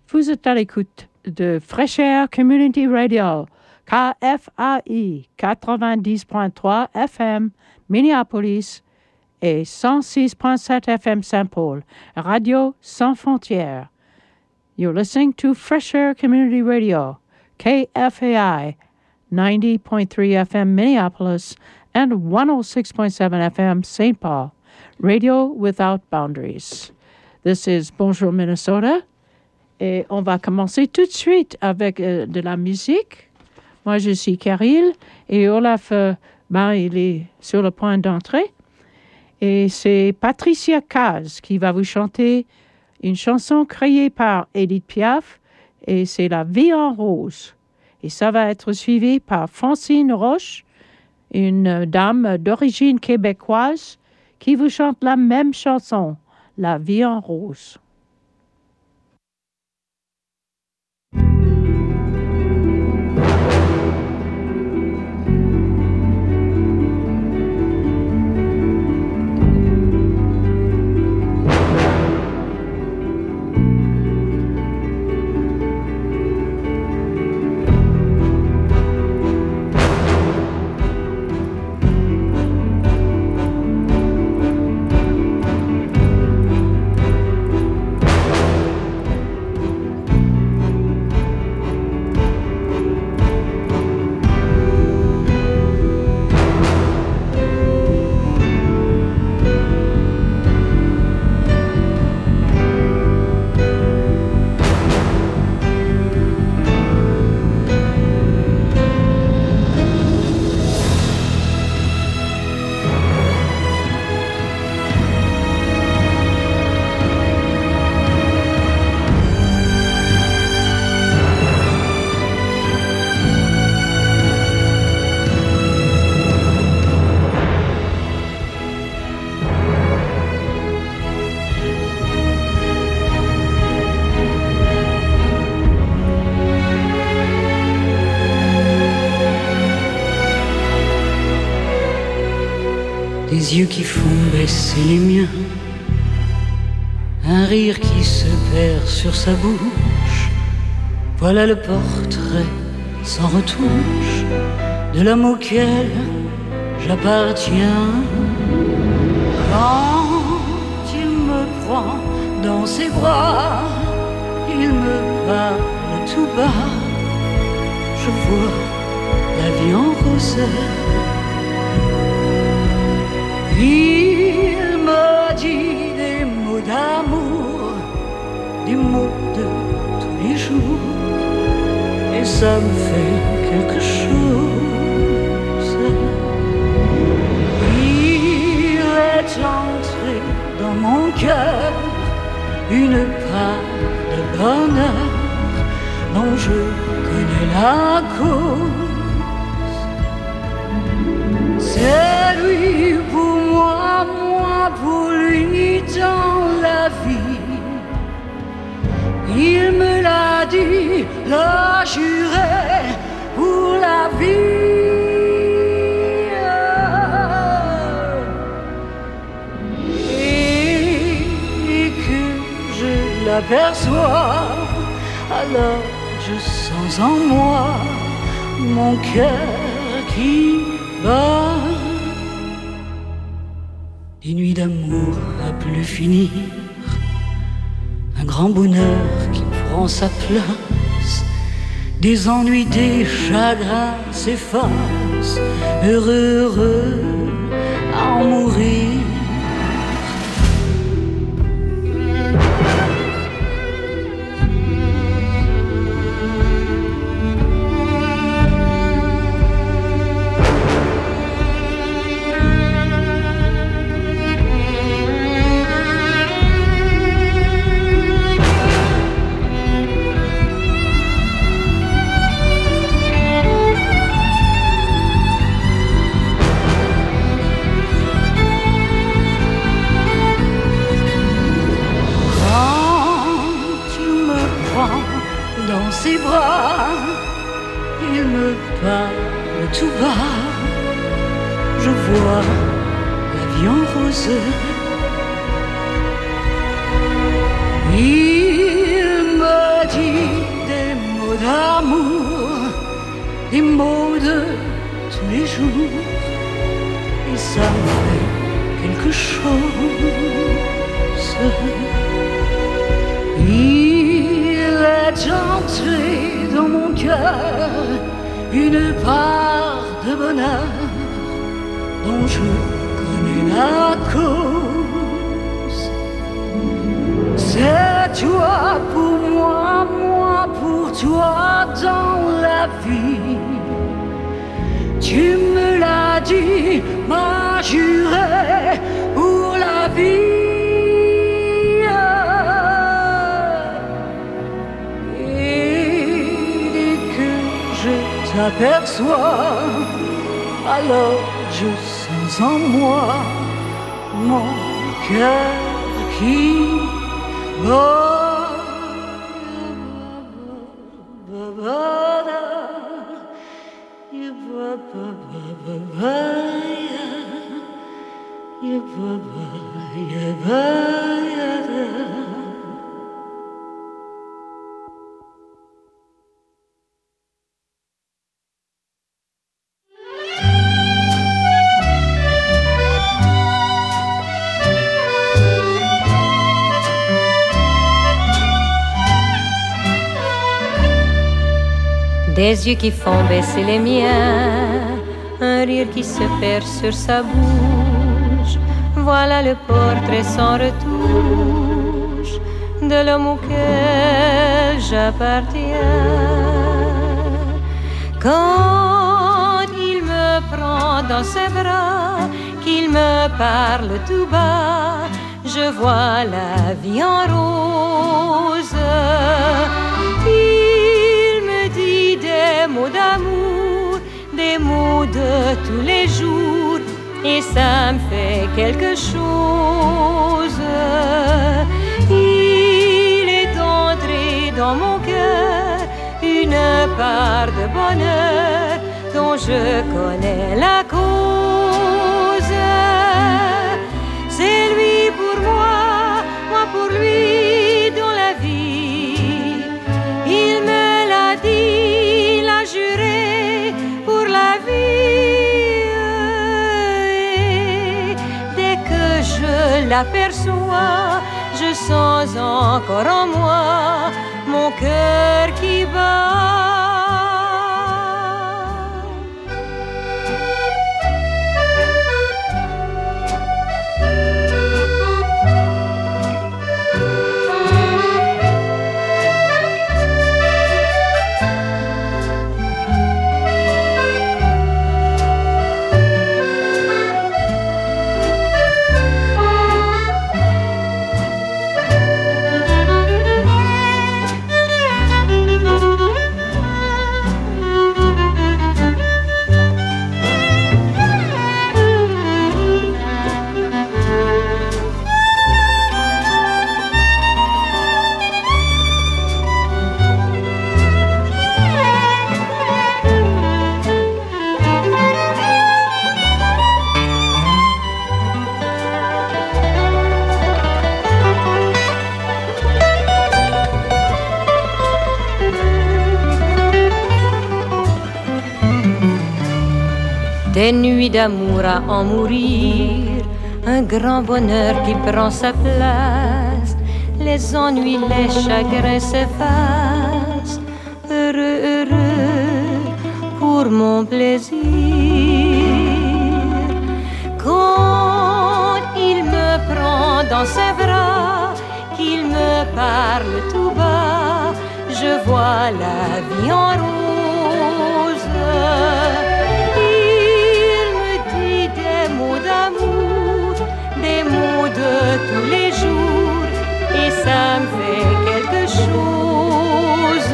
Vous êtes à l'écoute de Fresh Air Community Radio, KFAI 90.3 FM Minneapolis et 106.7 FM Saint-Paul, Radio Sans Frontières. You're listening to Fresh Air Community Radio, KFAI 90.3 FM Minneapolis and 106.7 FM St. Paul, Radio Without Boundaries. This is Bonjour Minnesota. Et on va commencer tout de suite avec de la musique. Moi, je suis Caril et Olaf, il est sur le point d'entrer. Et c'est Patricia Kaz qui va vous chanter une chanson créée par Edith Piaf et c'est La Vie en rose. Et ça va être suivi par Francine Roche, une dame d'origine québécoise qui vous chante la même chanson, La Vie en rose. Des yeux qui font baisser les miens, un rire qui se perd sur sa bouche. Voilà le portrait sans retouche de l'homme auquel j'appartiens. Quand il me prend dans ses bras, il me parle tout bas. Je vois la vie en rosée. Il me dit des mots d'amour, des mots de tous les jours, et ça me fait quelque chose. Il est entré dans mon cœur une part de bonheur dont je connais la cause. C'est lui pour moi, moi pour lui dans la vie. Il me l'a dit, l'a juré pour la vie. Et que je l'aperçois, alors je sens en moi mon cœur qui bat. Des nuits d'amour à plus finir, un grand bonheur qui prend sa place, des ennuis, des chagrins s'effacent, heureux, heureux à en mourir. Dans ses bras, il me parle tout bas. Je vois la vie en rose. Il me dit des mots de tous les jours, et ça me fait quelque chose. Il est entré dans mon cœur une part de bonheur dont je connais la cause. C'est toi pour moi, moi pour toi dans la vie. Tu me l'as dit, m'as juré pour la vie. T'aperçois, alors je sens en moi mon cœur qui bat. Des yeux qui font baisser les miens, un rire qui se perd sur sa bouche. Voilà le portrait sans retouche de l'homme auquel j'appartiens. Quand il me prend dans ses bras, qu'il me parle tout bas, je vois la vie en rose. Des mots d'amour, des mots de tous les jours, et ça me fait quelque chose. Il est entré dans mon cœur une part de bonheur dont je connais la cause. C'est lui pour moi, moi pour lui dans la vie. Il me l'a dit, juré pour la vie. Et dès que je l'aperçois, je sens encore en moi mon cœur qui bat. Des nuits d'amour à en mourir, un grand bonheur qui prend sa place. Les ennuis, les chagrins s'effacent. Heureux, heureux pour mon plaisir. Quand il me prend dans ses bras, qu'il me parle tout bas, je vois la vie en rose. D'amour, des mots de tous les jours, et ça me fait quelque chose.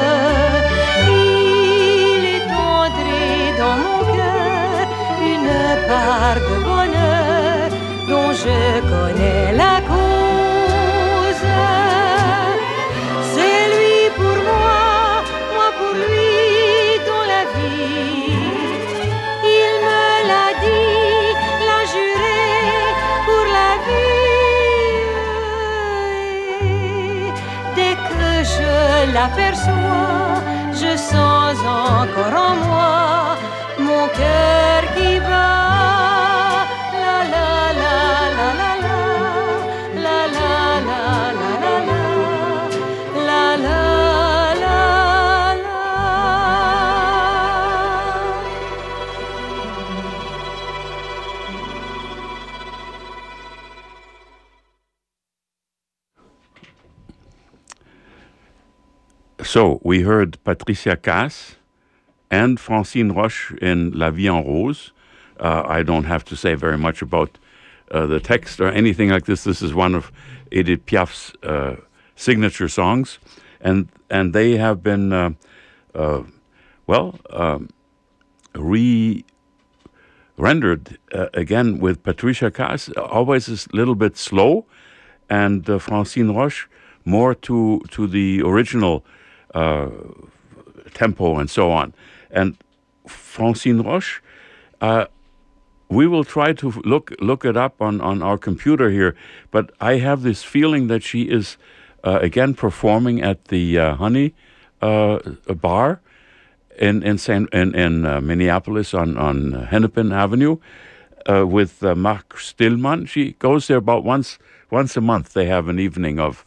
Il est entré dans mon cœur une part de bonheur dont je connais la cause. C'est lui pour moi, moi pour lui dans la vie. Il me l'a dit, juré pour la vie. je l'aperçois, je sens encore en moi mon cœur qui bat. La la la la la la, la la la la la la, la la la la. So we heard Patricia Cass and Francine Roche in La Vie en Rose. I don't have to say very much about the text or anything like this. This is one of Edith Piaf's signature songs, and they have been re-rendered again with Patricia Cass, always a little bit slow, and Francine Roche more to the original tempo and so on. And Francine Roche, we will try to look it up on our computer here, but I have this feeling that she is again performing at the Honey bar in Minneapolis on Hennepin Avenue with Mark Stillman. She goes there about once a month. They have an evening of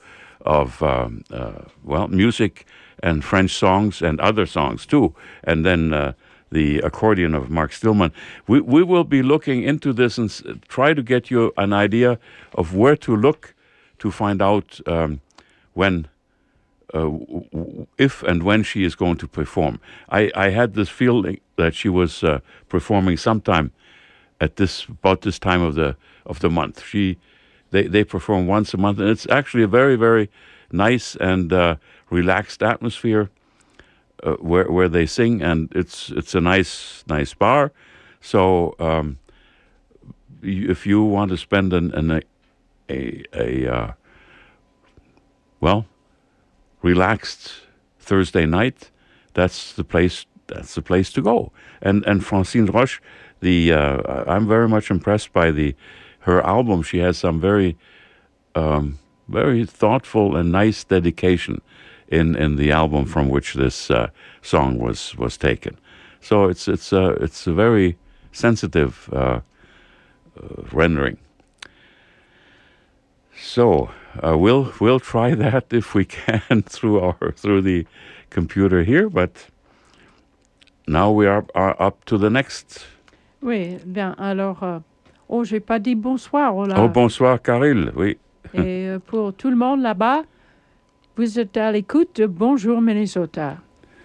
music and French songs and other songs too, and then the accordion of Mark Stillman. We will be looking into this and try to get you an idea of where to look to find out when, if and when she is going to perform. I had this feeling that she was performing sometime at about this time of the month. They perform once a month, and it's actually a very, very nice and relaxed atmosphere where they sing, and it's a nice bar. So if you want to spend a relaxed Thursday night, that's the place to go. And Francine Roche, I'm very much impressed by her album. She has some very thoughtful and nice dedication in the album from which this song was taken. So it's a very sensitive rendering. So we'll try that if we can through the computer here. But now we are up to the next. Oui, bien alors. J'ai pas dit bonsoir. Là. Oh, bonsoir, Caril, oui. Et pour tout le monde là-bas, vous êtes à l'écoute de Bonjour Minnesota.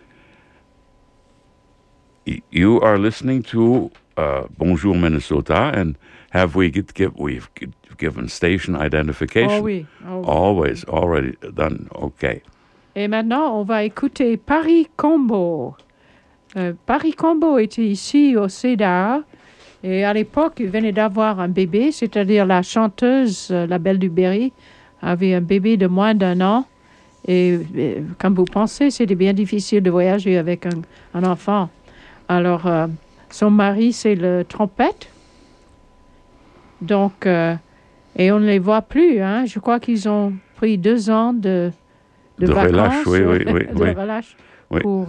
You are listening to Bonjour Minnesota, and we've given station identification? Oh oui. Always, already done, okay. Et maintenant, on va écouter Paris Combo. Paris Combo était ici au CEDAR. Et à l'époque, il venait d'avoir un bébé, c'est-à-dire la chanteuse, la Belle du Berry, avait un bébé de moins d'1 an. Et comme vous pensez, c'était bien difficile de voyager avec un enfant. Alors, son mari, c'est le trompette. Donc, et on ne les voit plus. Hein. Je crois qu'ils ont pris 2 ans de vacances. Relâche, oui. De relâche pour...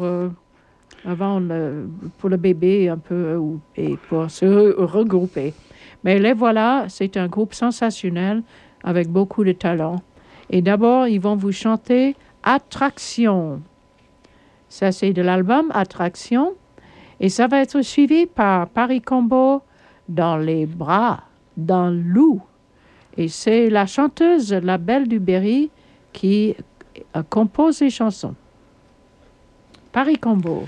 pour le bébé un peu et pour se regrouper. Mais les voilà, c'est un groupe sensationnel avec beaucoup de talent. Et d'abord, ils vont vous chanter Attraction. Ça, c'est de l'album Attraction. Et ça va être suivi par Paris Combo dans les bras d'un loup. Et c'est la chanteuse, la Belle du Berry, qui compose les chansons. Paris Combo.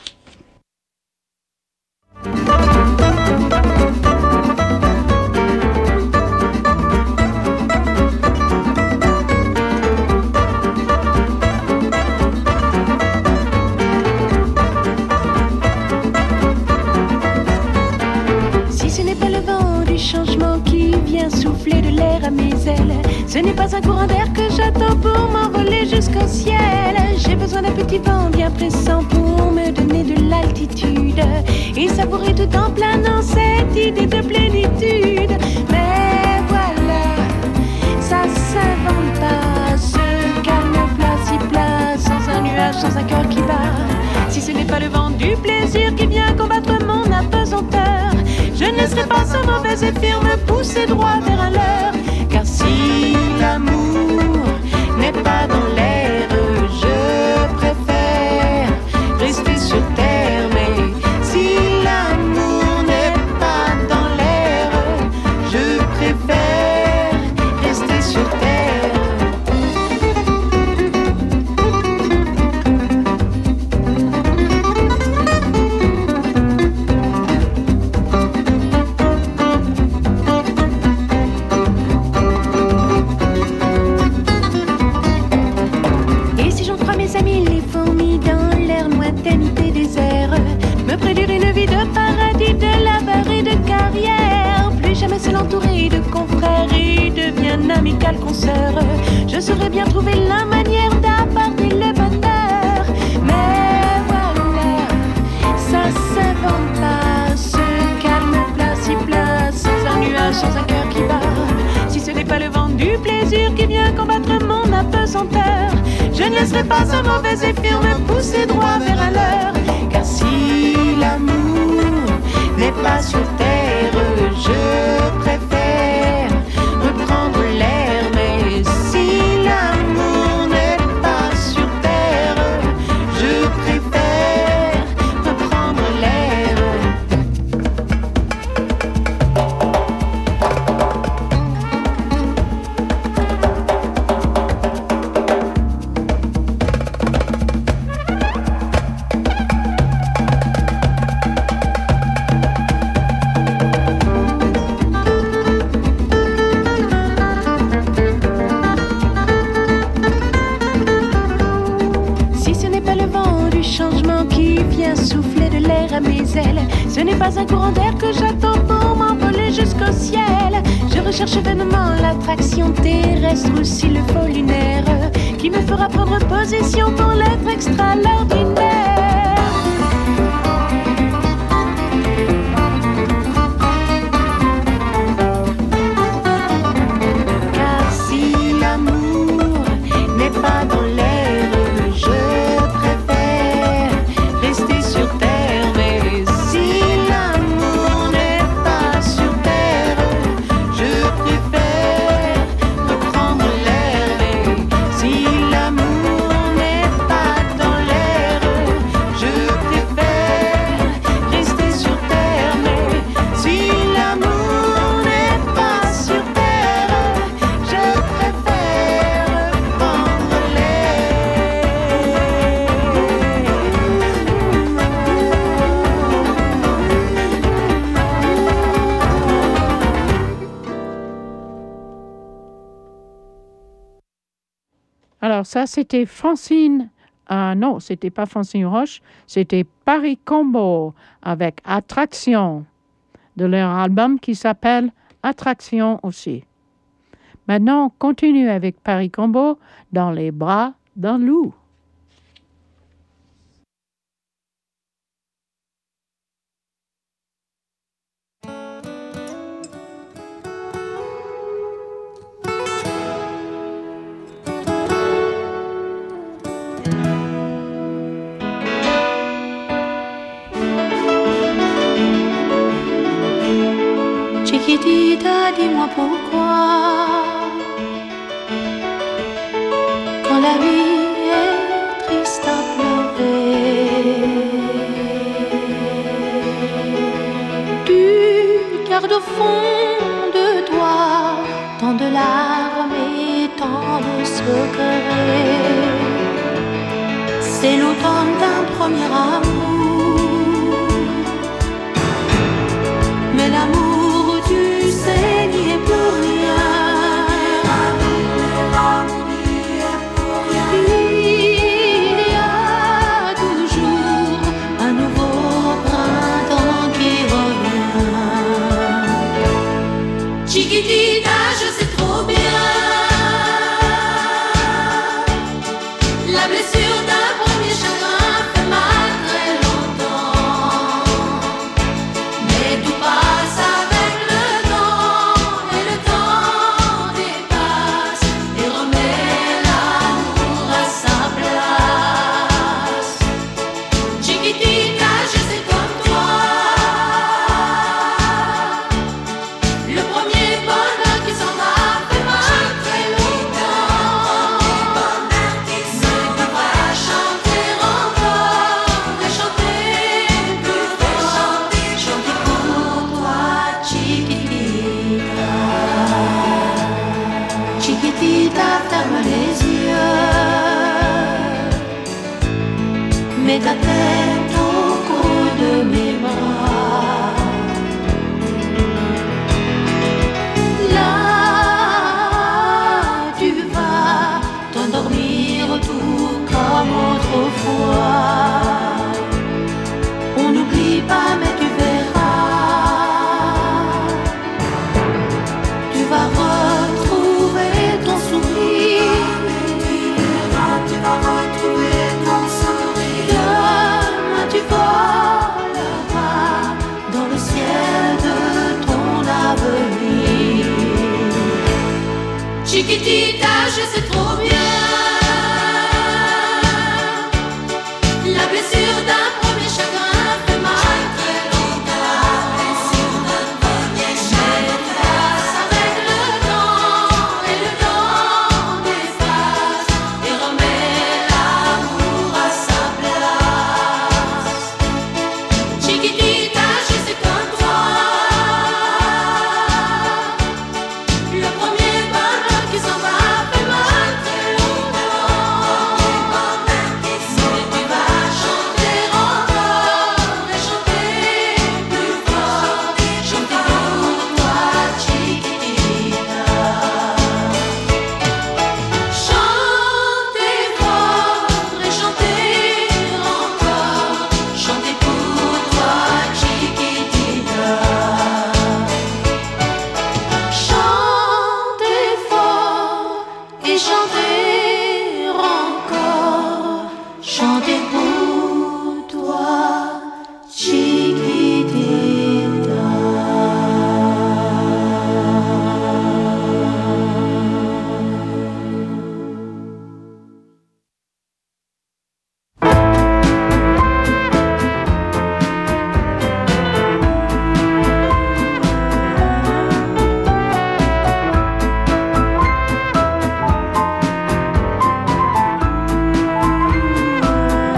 Si ce n'est pas le vent du changement qui vient souffler de l'air à mes ailes, ce n'est pas un courant d'air que j'attends pour m'envoler jusqu'au ciel. J'ai besoin d'un petit vent bien pressant pour me donner de l'altitude et savourer tout en planant cette idée de plénitude. Mais voilà, ça s'invente pas, ce calme plat si plat sans sans un cœur qui bat. Si ce n'est pas le vent du plaisir qui vient combattre mon apesanteur, je ne laisserai pas ce mauvais effet me pousser droit vers un leurre. Car si l'amour n'est pas dans l'air, je préfère rester sur terre. Mais si l'amour n'est pas dans l'air, je préfère rester sur terre. Entouré de confrères et de bien amicales consoeurs, je saurais bien trouver la manière d'apporter le bonheur. Mais voilà, ça s'invente pas, ce calme plat si plat, sans un nuage, sans un cœur qui bat. Si ce n'est pas le vent du plaisir qui vient combattre mon apesanteur, je ne laisserai pas ce mauvais effet me pousser droit vers un leurre. Car si l'amour n'est pas sur terre, je préfère reprendre l'air. Mais si l'amour n'est pas sur terre, je préfère reprendre l'air. Ce n'est pas un courant d'air que j'attends pour m'envoler jusqu'au ciel. Je recherche vainement l'attraction terrestre ou s'il le faut lunaire, qui me fera prendre position pour l'être extraordinaire. Car si l'amour n'est pas dans l'air, je préfère rester sur terre. Alors ça, c'était Francine. Non, c'était pas Francine Roche, c'était Paris Combo avec Attraction, de leur album qui s'appelle Attraction aussi. Maintenant, on continue avec Paris Combo dans les bras d'un loup. Chiquitita, dis-moi pourquoi, quand la vie est triste à pleurer, tu gardes au fond de toi tant de larmes et tant de secrets. C'est l'automne d'un premier amour, mais l'amour, tu sais, n'y est pour rien. Il y a toujours un nouveau printemps qui revient. Chiquitita, je sais trop bien la blessure d'un premier chagrin fait mal très longtemps. Mais tout passe avec le temps, et le temps dépasse et remet l'amour à sa place. mets ta tête au creux de mes bras. Là, tu vas t'endormir tout comme autrefois. On n'oublie pas, mais tu verras. Tu vas retrouver ton sourire. Tu vas retrouver ton sourire. Demain tu voleras dans le ciel de ton avenir. Chiquitita, je sais trop bien la blessure d'un premier chagrin fait mal très longtemps. La blessure d'un premier chagrin passe avec le temps et le temps efface et remet l'amour à sa place. Chiquitita, je sais comme toi, le premier bonheur qui s'en va fait mal très longtemps. Mais tu vas chanter encore et chanter plus fort, chanter pour toi, Chiquitita. Chantez fort et chantez encore, chantez pour toi, Chiquitita. Chantez fort et chantez encore, chantez pour toi, Chiquitita.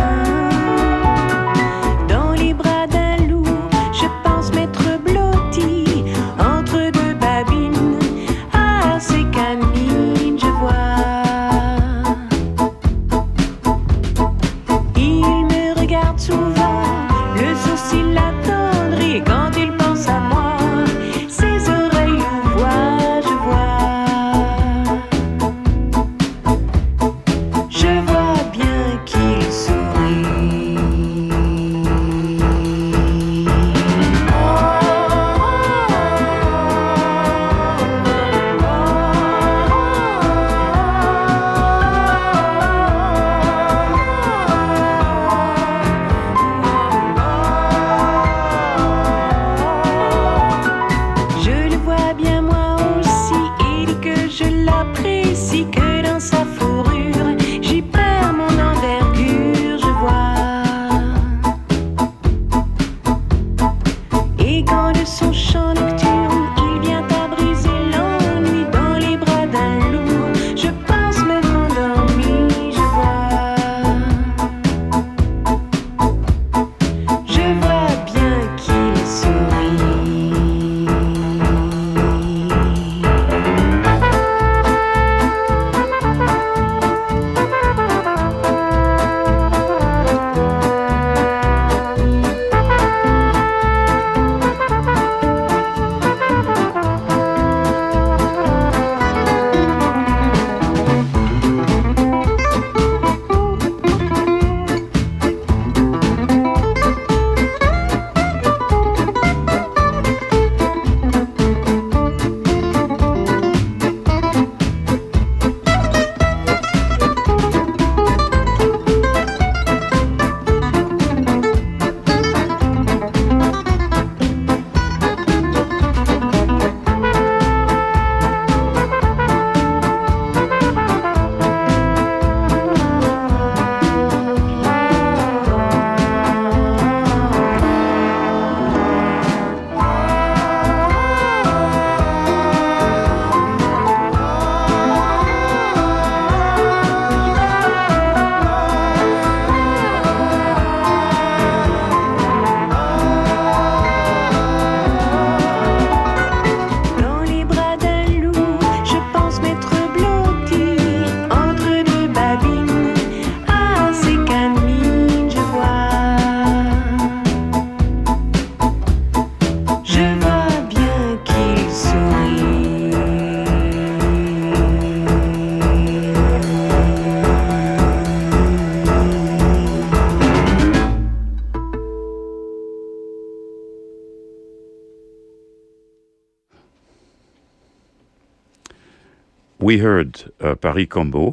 we heard Paris Combo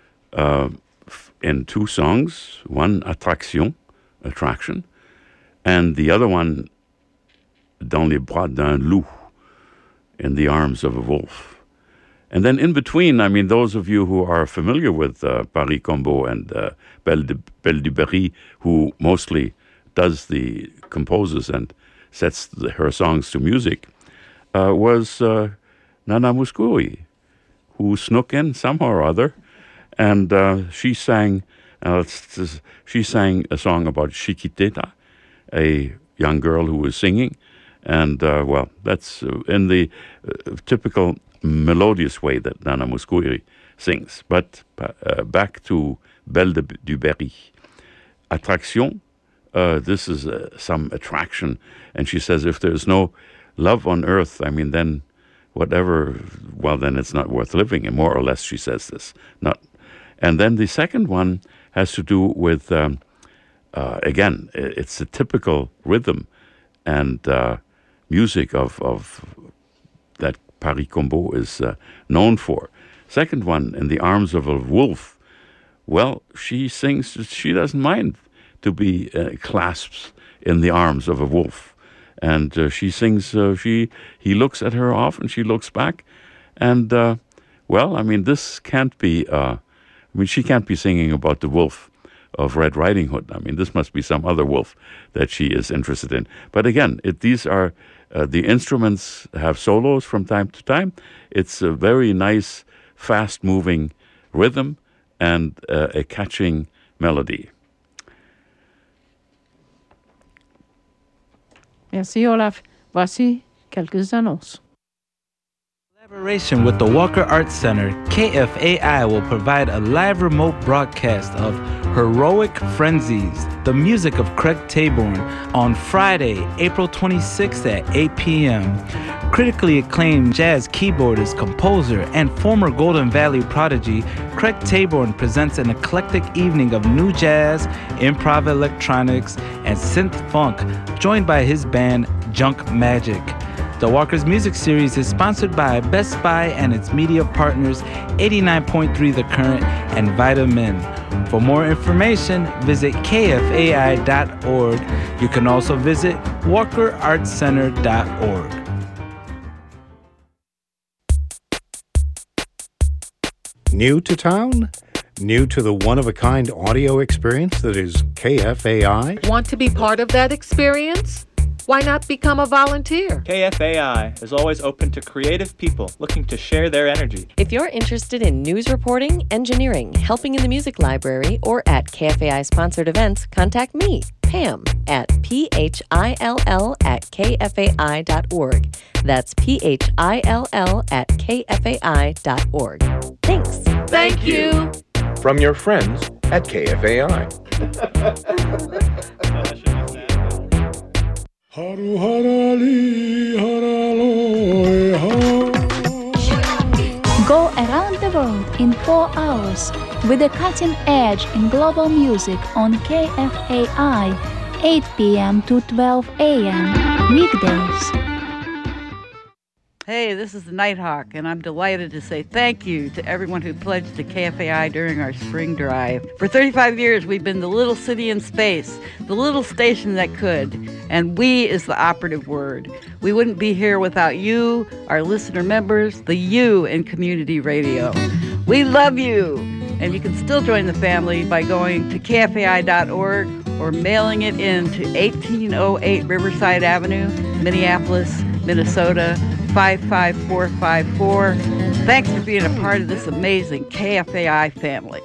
in two songs, one Attraction, and the other one Dans les bras d'un loup, in the arms of a wolf. And then in between, I mean, those of you who are familiar with Paris Combo and Belle du Berry, who mostly composes and sets her songs to music, was Nana Mouskouri, who snuck in somehow or other, and she sang a song about Chiquitita, a young girl who was singing, and that's in the typical melodious way that Nana Mouskouri sings. But back to Belle du Berry. Attraction, this is some attraction, and she says if there's no love on earth, I mean, then then it's not worth living, and more or less she says this. And then the second one has to do with, again, it's a typical rhythm and music of that Paris Combo is known for. Second one, In the Arms of a Wolf. Well, she sings, she doesn't mind to be clasped in the arms of a wolf. And she sings, he looks at her often, she looks back. And, this can't be, she can't be singing about the wolf of Red Riding Hood. I mean, this must be some other wolf that she is interested in. But again, these are, the instruments have solos from time to time. It's a very nice, fast-moving rhythm and a catching melody. Merci Olaf. Voici quelques annonces. In collaboration with the Walker Arts Center, KFAI will provide a live remote broadcast of Heroic Frenzies, the music of Craig Taborn, on Friday, April 26th at 8 p.m. Critically acclaimed jazz keyboardist, composer, and former Golden Valley prodigy, Craig Taborn presents an eclectic evening of new jazz, improv electronics, and synth funk, joined by his band Junk Magic. The Walker's Music Series is sponsored by Best Buy and its media partners 89.3 The Current and Vitamin. For more information, visit kfai.org. You can also visit walkerartscenter.org. New to town? New to the one-of-a-kind audio experience that is KFAI? Want to be part of that experience? Why not become a volunteer? KFAI is always open to creative people looking to share their energy. If you're interested in news reporting, engineering, helping in the music library, or at KFAI-sponsored events, contact me, Pam, at phill@kfai.org. That's phill@kfai.org. Thanks. Thank you. From your friends at KFAI. Go around the world in 4 hours with the cutting edge in global music on KFAI, 8 p.m. to 12 a.m. weekdays. Hey, this is the Nighthawk, and I'm delighted to say thank you to everyone who pledged to KFAI during our spring drive. For 35 years, we've been the little city in space, the little station that could, and we is the operative word. We wouldn't be here without you, our listener members, the you in community radio. We love you, and you can still join the family by going to kfai.org or mailing it in to 1808 Riverside Avenue, Minneapolis, Minnesota, 55454. Thanks for being a part of this amazing KFAI family.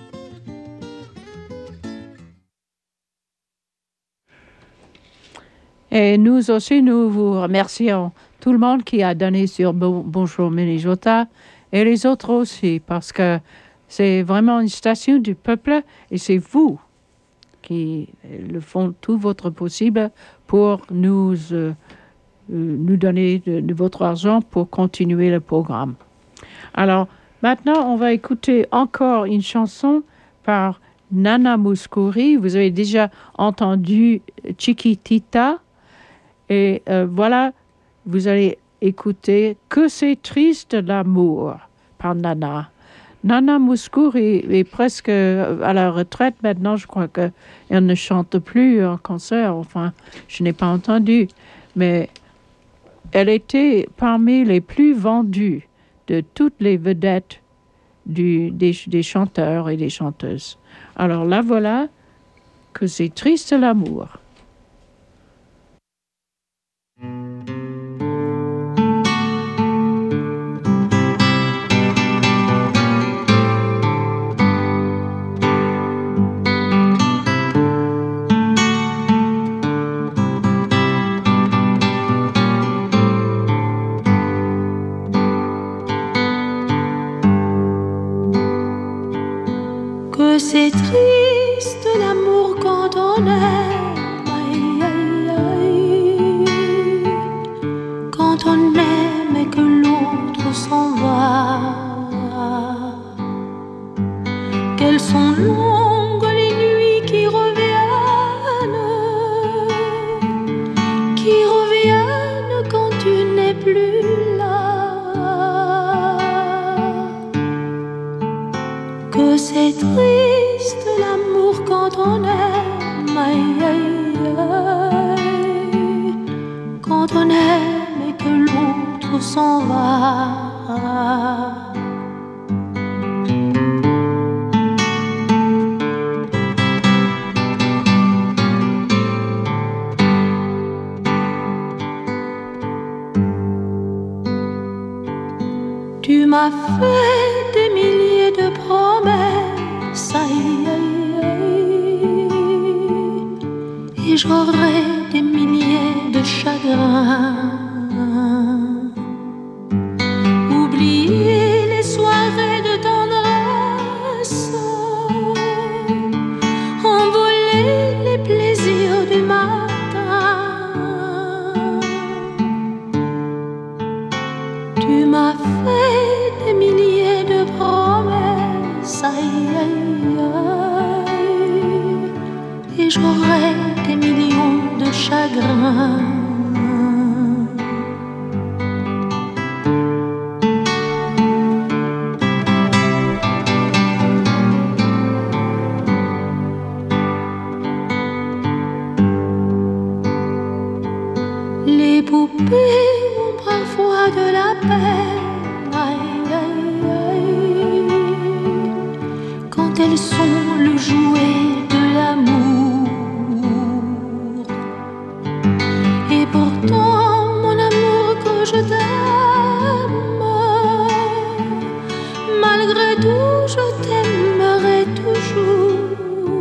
Et nous aussi, nous vous remercions tout le monde qui a donné sur Bonjour Minnesota et les autres aussi, parce que c'est vraiment une station du peuple et c'est vous qui le font tout votre possible pour nous donner de votre argent pour continuer le programme. Alors, maintenant, on va écouter encore une chanson par Nana Mouskouri. Vous avez déjà entendu Chiquitita. Et voilà, vous allez écouter Que c'est triste l'amour par Nana. Nana Mouskouri est presque à la retraite maintenant. Je crois qu'elle ne chante plus en concert. Enfin, je n'ai pas entendu. Mais elle était parmi les plus vendues de toutes les vedettes des chanteurs et des chanteuses. Alors là, voilà que c'est triste l'amour. Que c'est triste l'amour quand on aime, aïe, aïe, aïe. Quand on aime et que l'autre s'en va. Quelles sont longues les nuits qui reviennent quand tu n'es plus là. Que c'est triste l'amour quand on aime, aïe, aïe, aïe. Quand on aime et que l'autre s'en va. Tu m'as fait des milliers de promesses, aïe, aïe, aïe. Et j'aurai des milliers de chagrins. Oublier les soirées de tendresse, envoler les plaisirs du matin. Tu m'as fait des milliers de promesses, aïe, aïe, aïe. Et j'aurai des millions de chagrins. Les poupées ont parfois de la peine, aïe, aïe, aïe. Quand elles sont le jouet de l'amour. Et pourtant, mon amour, que je t'aime, malgré tout, je t'aimerai toujours.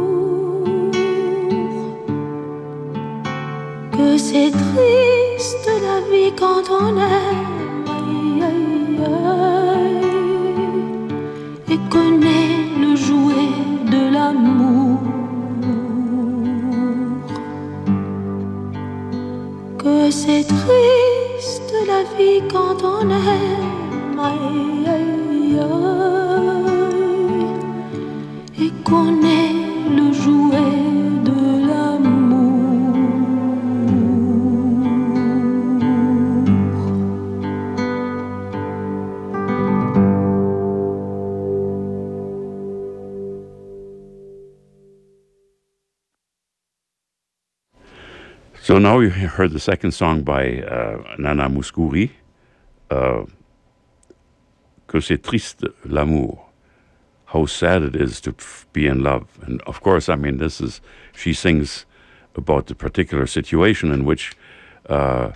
Que c'est triste la vie quand on aime, aïe, aïe, aïe. Et connaît le jouet de l'amour. Que c'est triste la vie quand on aime, aïe, aïe, aïe. Et connaît le jouet de l'amour. So now you heard the second song by Nana Mouskouri, Que c'est triste l'amour. How sad it is to be in love. And of course, I mean, she sings about the particular situation in which the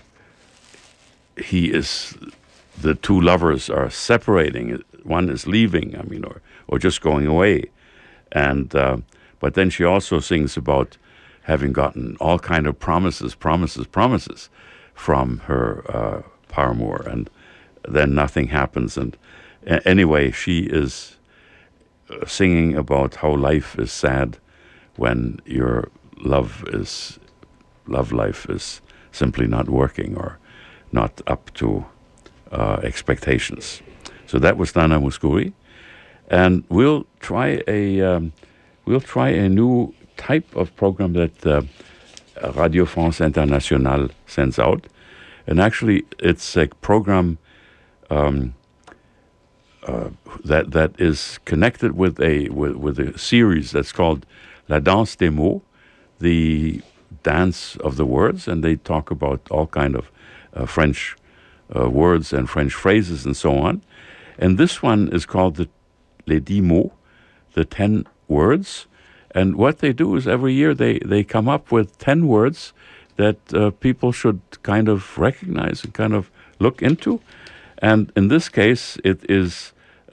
two lovers are separating. One is leaving, I mean, or just going away. And, but then she also sings about having gotten all kind of promises from her paramour, and then nothing happens. And anyway, she is singing about how life is sad when your love life is simply not working or not up to expectations. So that was Nana Mouskouri, and we'll try a new type of program that Radio France Internationale sends out. And actually, it's a program that is connected with a series that's called La Danse des mots, the dance of the words, and they talk about all kind of French words and French phrases and so on. And this one is called Les 10 mots, the 10 words. And what they do is every year they come up with 10 words that people should kind of recognize and kind of look into. And in this case, it is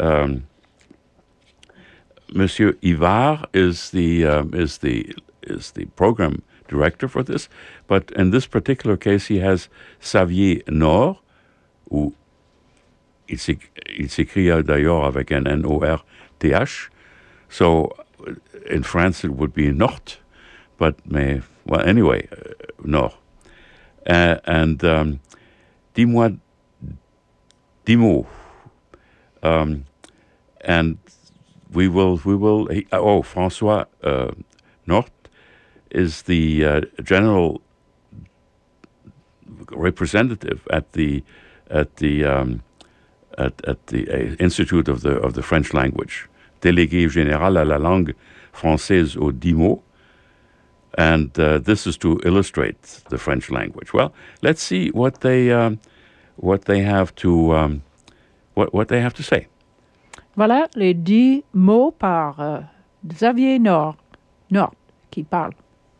Monsieur Ivar is the program director for this. But in this particular case, he has Xavier Nord, ou il s'écrit d'ailleurs avec un N-O-R-T-H. So in France it would be Nord, but anyway, Nord. And dis-moi 10 mots. And we will. François Nord is the general representative at the Institute of the French Language, délégué général à la langue française aux 10 mots, and this is to illustrate the French language. Well, let's see what they have to say. Voilà les 10 mots par Xavier Nord qui parle.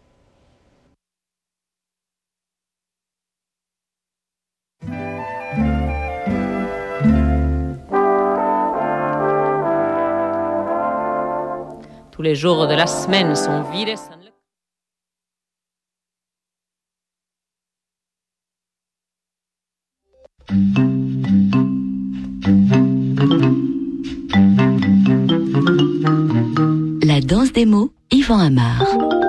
Tous les jours de la semaine sont vides. La danse des mots, Yvan Amar.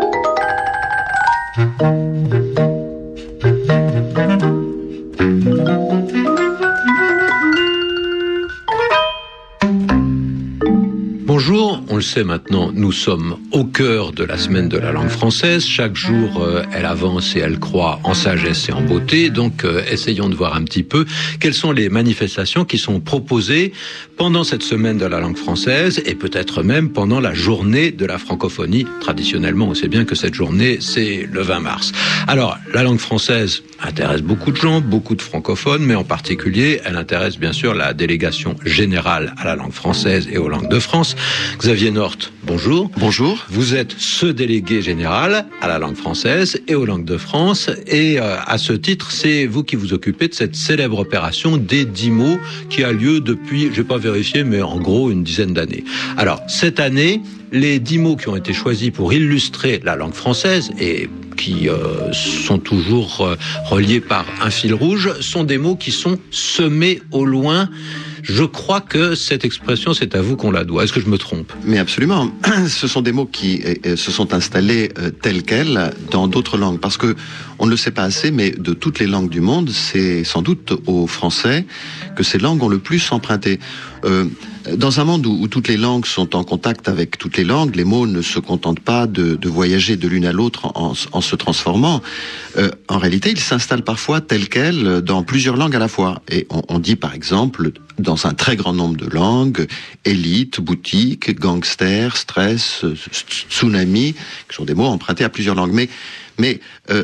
Bonjour, on le sait maintenant, nous sommes au cœur de la semaine de la langue française. Chaque jour, elle avance et elle croît en sagesse et en beauté. Donc, essayons de voir un petit peu quelles sont les manifestations qui sont proposées pendant cette semaine de la langue française et peut-être même pendant la journée de la francophonie. Traditionnellement, on sait bien que cette journée, c'est le 20 mars. Alors, la langue française intéresse beaucoup de gens, beaucoup de francophones, mais en particulier, elle intéresse bien sûr la délégation générale à la langue française et aux langues de France. Xavier Nord, bonjour. Bonjour. Vous êtes ce délégué général à la langue française et aux langues de France. Et à ce titre, c'est vous qui vous occupez de cette célèbre opération des 10 mots qui a lieu depuis, je n'ai pas vérifié, mais en gros une dizaine d'années. Alors, cette année, les 10 mots qui ont été choisis pour illustrer la langue française et qui sont toujours reliés par un fil rouge sont des mots qui sont semés au loin. Je crois que cette expression, c'est à vous qu'on la doit. Est-ce que je me trompe ? Mais absolument. Ce sont des mots qui se sont installés tels quels dans d'autres langues. Parce que on ne le sait pas assez, mais de toutes les langues du monde, c'est sans doute au français que ces langues ont le plus emprunté. Dans un monde où toutes les langues sont en contact avec toutes les langues, les mots ne se contentent pas de voyager de l'une à l'autre en se transformant. En réalité, ils s'installent parfois tels quels dans plusieurs langues à la fois. Et on dit par exemple, dans un très grand nombre de langues, élite, boutique, gangster, stress, tsunami, qui sont des mots empruntés à plusieurs langues. Mais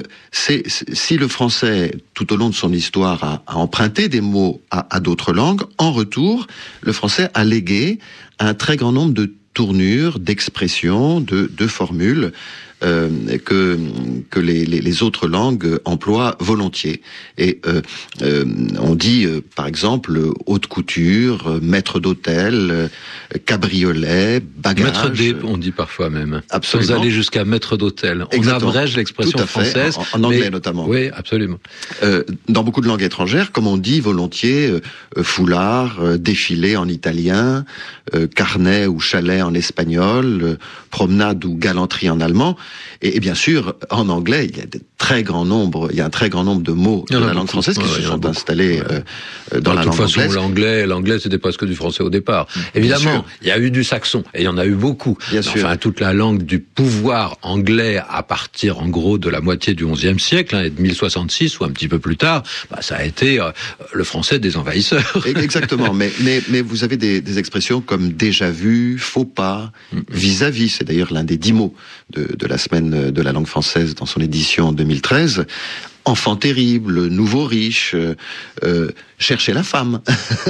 si le français, tout au long de son histoire, a emprunté des mots à d'autres langues, en retour, le français a légué un très grand nombre de tournures, d'expressions, de formules que les autres langues emploient volontiers. Et on dit, par exemple, haute couture, maître d'hôtel, cabriolet, bagage. Maître D, on dit parfois même. Absolument. Sans aller jusqu'à maître d'hôtel. Exactement. On abrège l'expression française. En anglais notamment. Oui, absolument. Dans beaucoup de langues étrangères, comme on dit volontiers, foulard, défilé en italien, carnet ou chalet en espagnol, promenade ou galanterie en allemand, et bien sûr, en anglais, il y a un très grand nombre de mots de la langue française qui se sont installés dans la langue anglaise. L'anglais, c'était presque du français au départ. Évidemment, il y a eu du saxon, et il y en a eu beaucoup. Bien sûr. Enfin, toute la langue du pouvoir anglais à partir, en gros, de la moitié du XIe siècle, et de 1066 ou un petit peu plus tard, ça a été le français des envahisseurs. Exactement, mais vous avez des expressions comme déjà vu, faux pas, vis-à-vis. C'est d'ailleurs l'un des 10 mots de la semaine de la langue française dans son édition 2013. Enfant terrible, nouveau riche, chercher la femme.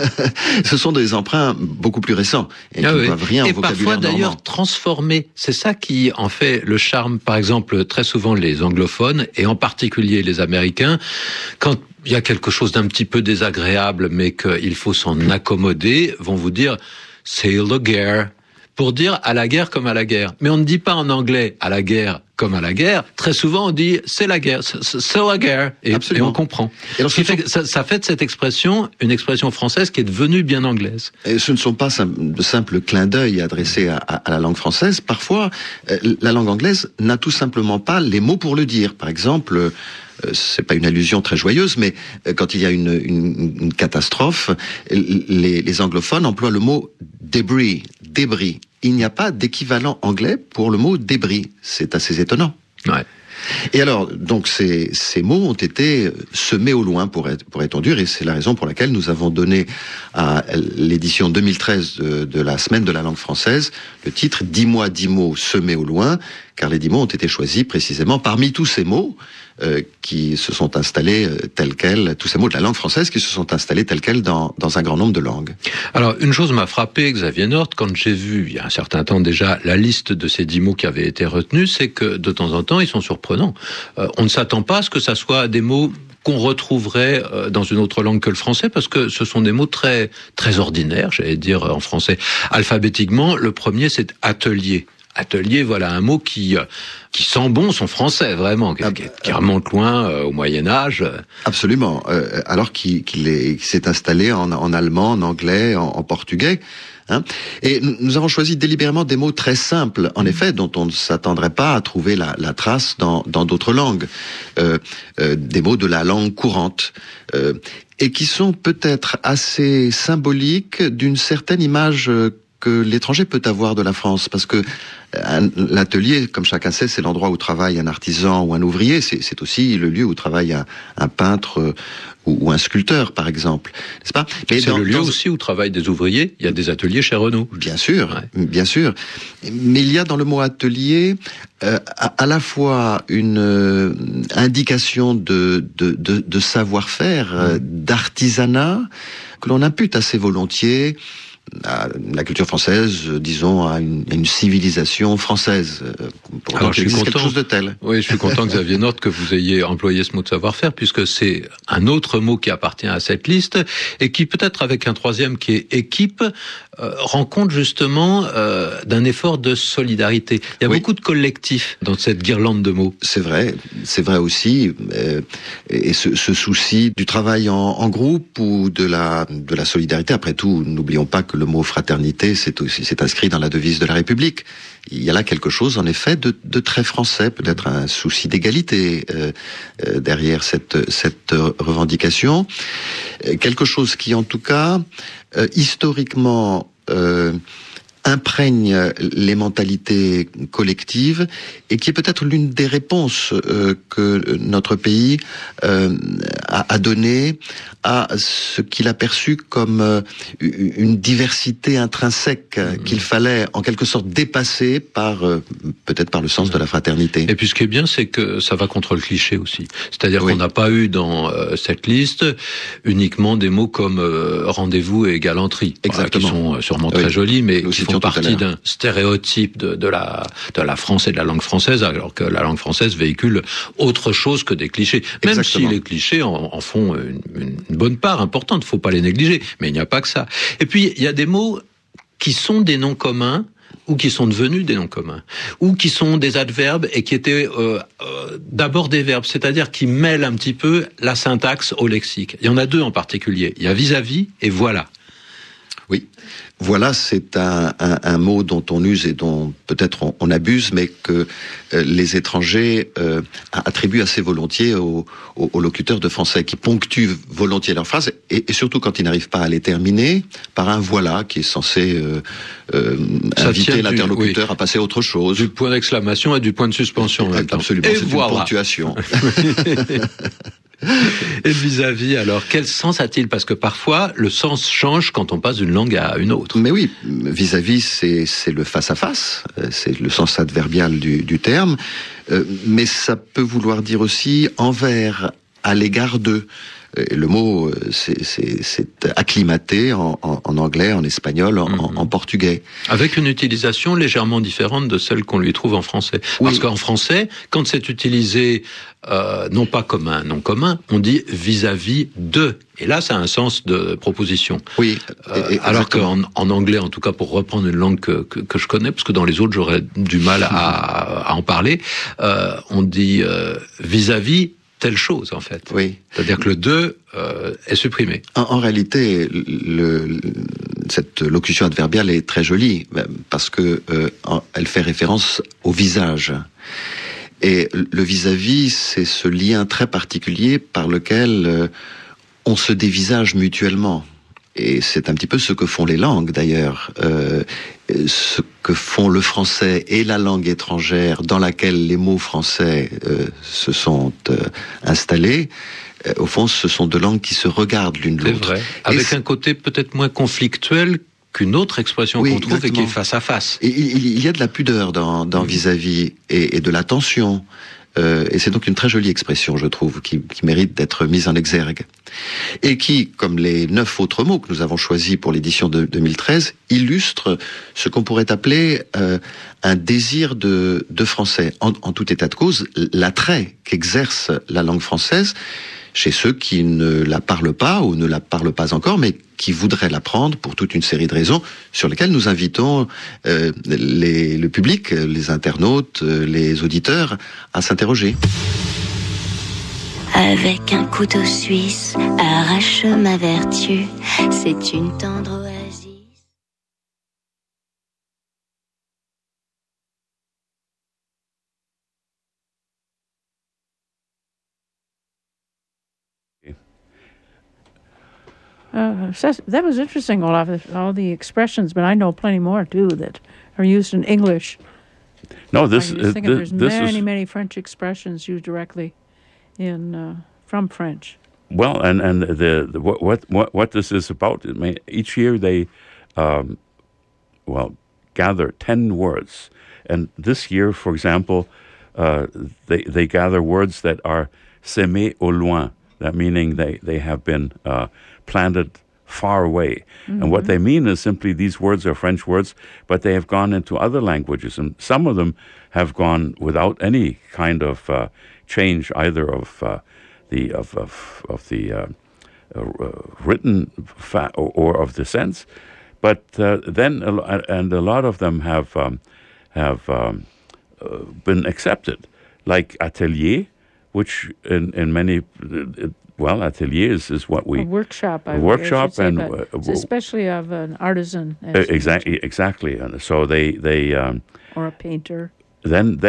Ce sont des emprunts beaucoup plus récents et qui ne doivent rien au vocabulaire parfois d'ailleurs normand. transformés. C'est ça qui en fait le charme. Par exemple, très souvent les anglophones et en particulier les Américains, quand il y a quelque chose d'un petit peu désagréable mais qu'il faut s'en accommoder, vont vous dire « sail the guerre ». Pour dire à la guerre comme à la guerre. Mais on ne dit pas en anglais à la guerre comme à la guerre. Très souvent, on dit c'est la guerre, c'est la guerre. Et on comprend. Et ça fait de cette expression une expression française qui est devenue bien anglaise. Et ce ne sont pas de simples clins d'œil adressés à la langue française. Parfois, la langue anglaise n'a tout simplement pas les mots pour le dire. Par exemple, c'est pas une allusion très joyeuse, mais quand il y a une catastrophe, les anglophones emploient le mot débris. Il n'y a pas d'équivalent anglais pour le mot débris. C'est assez étonnant. Ouais. Et alors, donc ces mots ont été semés au loin, pourrait-on dire, et c'est la raison pour laquelle nous avons donné à l'édition 2013 de la Semaine de la langue française le titre « 10 mois, 10 mots semés au loin », car les 10 mots ont été choisis précisément parmi tous ces mots qui se sont installés tels quels, tous ces mots de la langue française qui se sont installés tels quels dans un grand nombre de langues. Alors, une chose m'a frappé, Xavier Nord, quand j'ai vu, il y a un certain temps déjà, la liste de ces 10 mots qui avaient été retenus, c'est que de temps en temps, ils sont surprenants. On ne s'attend pas à ce que ça soit des mots qu'on retrouverait dans une autre langue que le français, parce que ce sont des mots très, très ordinaires, j'allais dire en français. Alphabétiquement, le premier, c'est atelier. Atelier, voilà un mot qui sent bon son français, vraiment, qui remonte loin au Moyen-Âge. Absolument. Alors qu'il s'est installé en allemand, en anglais, en portugais. Hein. Et nous avons choisi délibérément des mots très simples, en effet, dont on ne s'attendrait pas à trouver la trace dans d'autres langues. Des mots de la langue courante. Et qui sont peut-être assez symboliques d'une certaine image que l'étranger peut avoir de la France, parce que l'atelier, comme chacun sait, c'est l'endroit où travaille un artisan ou un ouvrier, c'est aussi le lieu où travaille un peintre ou un sculpteur, par exemple, n'est-ce pas? Mais c'est le lieu aussi où travaillent des ouvriers, il y a des ateliers chez Renault. Bien sûr, bien sûr. Mais il y a dans le mot atelier à la fois une indication de savoir-faire, d'artisanat, que l'on impute assez volontiers à la culture française, disons, à une civilisation française. Alors, je suis content, quelque chose de tel. Oui, je suis content, Xavier Nord, que vous ayez employé ce mot de savoir-faire, puisque c'est un autre mot qui appartient à cette liste, et qui peut-être avec un troisième qui est équipe, rend compte justement d'un effort de solidarité. Il y a beaucoup de collectifs dans cette guirlande de mots. C'est vrai aussi, et ce souci du travail en groupe ou de la solidarité. Après tout, n'oublions pas que le mot fraternité, c'est inscrit dans la devise de la République. Il y a là quelque chose, en effet, de très français, peut-être un souci d'égalité derrière cette revendication. Quelque chose qui, en tout cas, historiquement, imprègne les mentalités collectives et qui est peut-être l'une des réponses que notre pays a donné à ce qu'il a perçu comme une diversité intrinsèque qu'il fallait en quelque sorte dépasser peut-être par le sens de la fraternité. Et puis ce qui est bien, c'est que ça va contre le cliché aussi. C'est-à-dire qu'on n'a pas eu dans cette liste uniquement des mots comme rendez-vous et galanterie. Exactement. Qui sont sûrement très jolis, mais qui font partie d'un stéréotype de la France et de la langue française, alors que la langue française véhicule autre chose que des clichés. Même si les clichés en font une bonne part importante, faut pas les négliger, mais il n'y a pas que ça. Et puis, il y a des mots qui sont des noms communs, ou qui sont devenus des noms communs, ou qui sont des adverbes et qui étaient d'abord des verbes, c'est-à-dire qui mêlent un petit peu la syntaxe au lexique. Il y en a deux en particulier, il y a vis-à-vis et voilà. Oui, voilà, c'est un mot dont on use et dont peut-être on abuse, mais que les étrangers attribuent assez volontiés aux locuteurs de français, qui ponctuent volontiers leurs phrases, et surtout quand ils n'arrivent pas à les terminer, par un voilà qui est censé inviter l'interlocuteur à passer à autre chose. Du point d'exclamation et du point de suspension en même temps. Absolument, et c'est voilà. une ponctuation. Et vis-à-vis, alors, quel sens a-t-il? Parce que parfois, le sens change quand on passe d'une langue à une autre. Mais oui, vis-à-vis, c'est le face-à-face, c'est le sens adverbial du terme, mais ça peut vouloir dire aussi envers, à l'égard d'eux. Le mot, c'est acclimaté en anglais, en espagnol, en portugais. Avec une utilisation légèrement différente de celle qu'on lui trouve en français. Parce qu'en français, quand c'est utilisé non pas comme un nom commun, on dit vis-à-vis de. Et là, ça a un sens de proposition. Oui. Alors qu'en anglais, en tout cas, pour reprendre une langue que je connais, parce que dans les autres, j'aurais du mal à en parler, on dit vis-à-vis telle chose, en fait. Oui. C'est-à-dire que le de est supprimé. En réalité, cette locution adverbiale est très jolie, parce que elle fait référence au visage. Et le vis-à-vis, c'est ce lien très particulier par lequel on se dévisage mutuellement. Et c'est un petit peu ce que font les langues, d'ailleurs. Ce que font le français et la langue étrangère dans laquelle les mots français se sont installés, au fond, ce sont deux langues qui se regardent l'une l'autre. C'est vrai. Avec un côté peut-être moins conflictuel qu'une autre expression qu'on trouve et qui est face à face. Et il y a de la pudeur dans vis-à-vis et de la tension. Et c'est donc une très jolie expression, je trouve, qui mérite d'être mise en exergue. Et qui, comme les 9 autres mots que nous avons choisis pour l'édition de 2013, illustre ce qu'on pourrait appeler un désir de français. En tout état de cause, l'attrait qu'exerce la langue française chez ceux qui ne la parlent pas ou ne la parlent pas encore, mais qui voudraient l'apprendre pour toute une série de raisons sur lesquelles nous invitons le public, les internautes, les auditeurs à s'interroger. Avec un couteau suisse, arrache ma vertu, c'est une tendre oasis. That was interesting, all the expressions, but I know plenty more too that are used in English. No, there's many French expressions used directly in from French. Well, and what this is about? I mean, each year they gather 10 words, and this year, for example, they gather words that are semés au loin. That meaning they have been planted far away. Mm-hmm. And what they mean is simply these words are French words, but they have gone into other languages. And some of them have gone without any kind of change either of the written or of the sense. But then a lot of them have been accepted, like atelier, which in many ateliers is what we a workshop. And especially of an artisan. Exactly. And so they or a painter. Then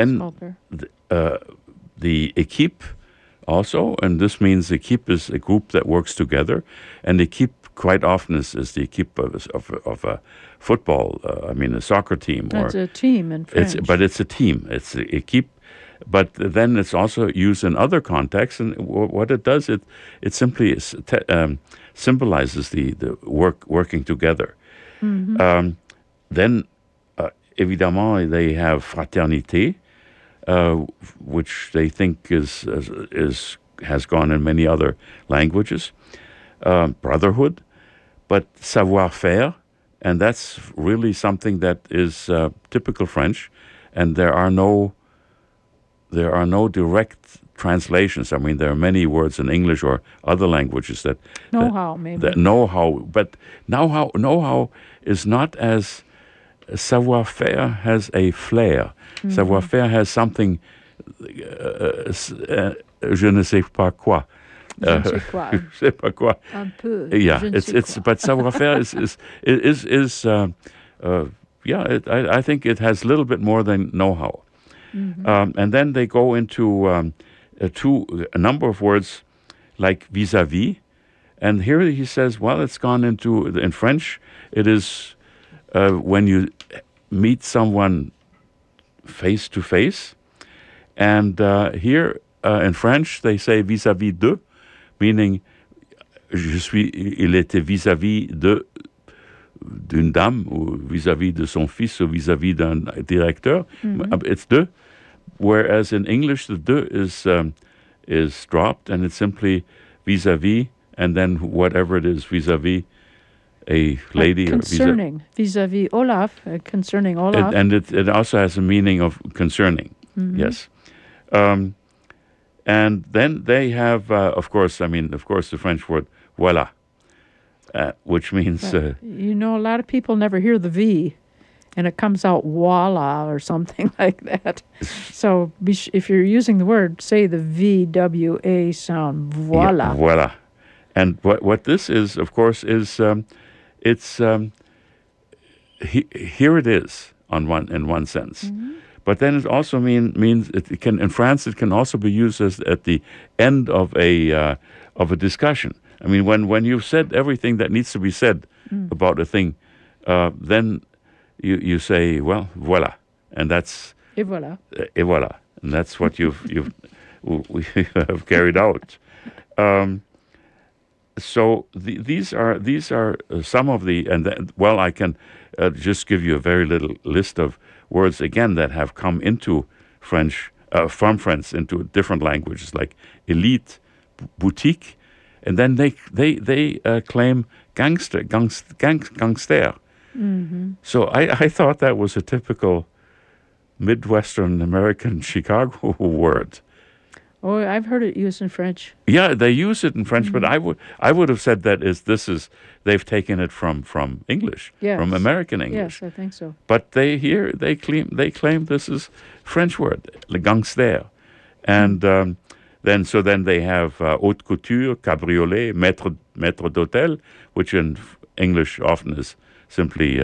the équipe also, and this means équipe is a group that works together, and équipe quite often is the équipe of a football. A soccer team. It's a team in French. It's a team. It's équipe. But then it's also used in other contexts, and what it does, it simply symbolizes the working together. Mm-hmm. Then, évidemment, they have fraternité, which they think has gone in many other languages. Brotherhood, but savoir-faire, and that's really something that is typical French, and there are no direct translations. I mean, there are many words in English or other languages that know-how, but know-how is not as savoir-faire has a flair. Mm-hmm. Savoir-faire has something je ne sais pas quoi. Je ne sais quoi. Je sais pas quoi. Un peu. Yeah, Je ne sais it's quoi. but savoir-faire I think it has a little bit more than know-how. And then they go into a number of words like vis-a-vis. And here he says, well, it's gone into, in French, it is when you meet someone face to face. And here in French, they say vis-a-vis de, meaning il était vis-a-vis d'une dame, ou vis-à-vis de son fils, ou vis-à-vis d'un directeur. It's de. Whereas in English, the de is dropped, and it's simply vis-a-vis, and then whatever it is, vis-a-vis a lady. Concerning, vis-a-vis Olaf, concerning Olaf. And it also has a meaning of concerning, yes. And then they have, of course, the French word voilà, which means... a lot of people never hear the V, and it comes out voila or something like that. So if you're using the word, say the VWA sound, voila. Yeah, voila. And what this is, of course, is here it is in one sense. But then it also means it can, in France, it can also be used as at the end of a discussion. I mean, when you've said everything that needs to be said about a thing, then you say, well, voilà, and that's et voilà, and that's what we have carried out. So these are some of the, and then, well, I can just give you a very little list of words again that have come into French from French into different languages, like elite, boutique, and then they claim gangster. So I thought that was a typical Midwestern American Chicago word. Oh, I've heard it used in French. Yeah, they use it in French, but I would have said that they've taken it from English, from American English. Yes, I think so. But they claim this is French word, le gangster, and then they have haute couture, cabriolet, maître d'hôtel, which in English often is simply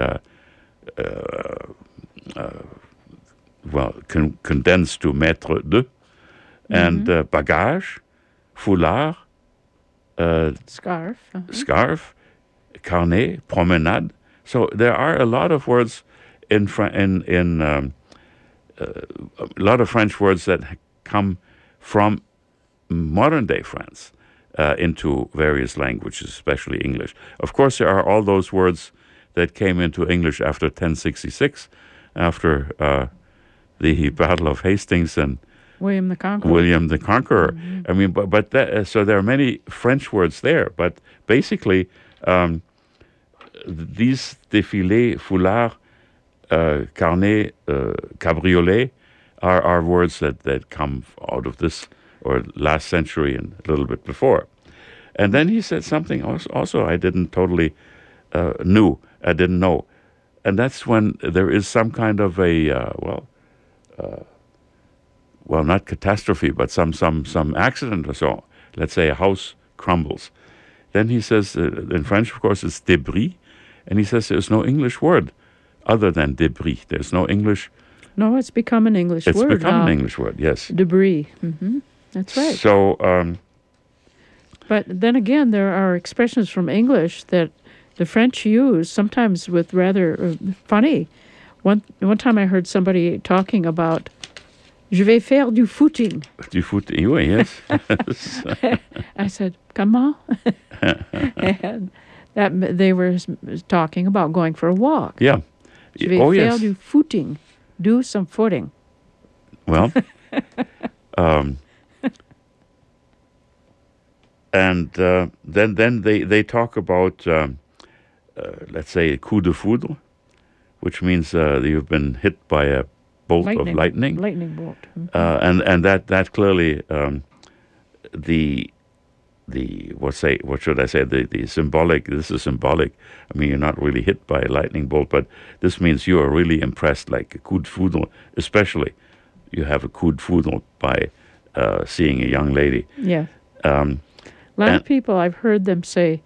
condensed to maître de. And bagage, foulard, scarf, carnet, promenade. So there are a lot of words a lot of French words that come from modern day France into various languages, especially English. Of course, there are all those words that came into English after 1066, after the Battle of Hastings and William the Conqueror. I mean, but so there are many French words there, but basically these défilés, foulard, carnet, cabriolet are words that come out of this or last century and a little bit before. And then he said something also I didn't totally know, and that's when there is some kind of not catastrophe, but some accident or so. Let's say a house crumbles. Then he says, in French, of course, it's débris, and he says there's no English word other than débris. There's no English. No, it's become an English word. It's become an English word, yes. Debris. That's right. So. But then again, there are expressions from English that the French use, sometimes with rather funny. One time I heard somebody talking about, je vais faire du footing. Du footing, oui, yes. I said, comment? And that they were talking about going for a walk. Yeah. Je vais faire du footing. Do some footing. Well, and then they talk about, let's say, coup de foudre, which means you've been hit by a bolt of lightning. Lightning bolt. And that clearly what should I say? The symbolic. This is symbolic. I mean, you're not really hit by a lightning bolt, but this means you are really impressed, like a coup de foudre. Especially, you have a coup de foudre by seeing a young lady. Yeah. A lot of people, I've heard them say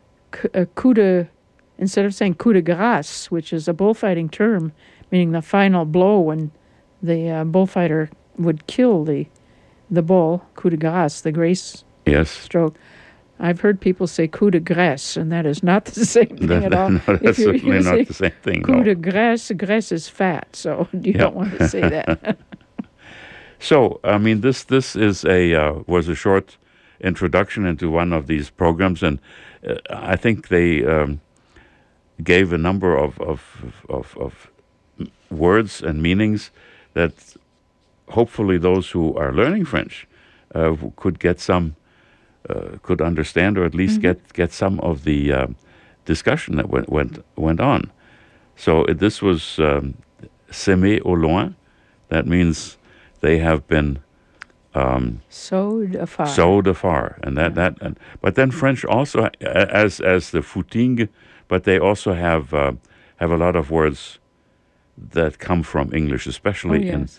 instead of saying coup de grace, which is a bullfighting term, meaning the final blow when the bullfighter would kill the bull, coup de grace, the grace stroke. I've heard people say coup de grace, and that is not the same thing at all. No, that's certainly not the same thing. Coup de grace, grace is fat, so you don't want to say that. So, I mean, this is was a short introduction into one of these programs, and I think they gave a number of words and meanings that hopefully those who are learning French could get some, could understand, or at least get some of the discussion that went on. So this was s'aimer au loin. That means they have been sowed afar. Sowed afar, and but then French also, as the footing, but they also have a lot of words that come from English, especially in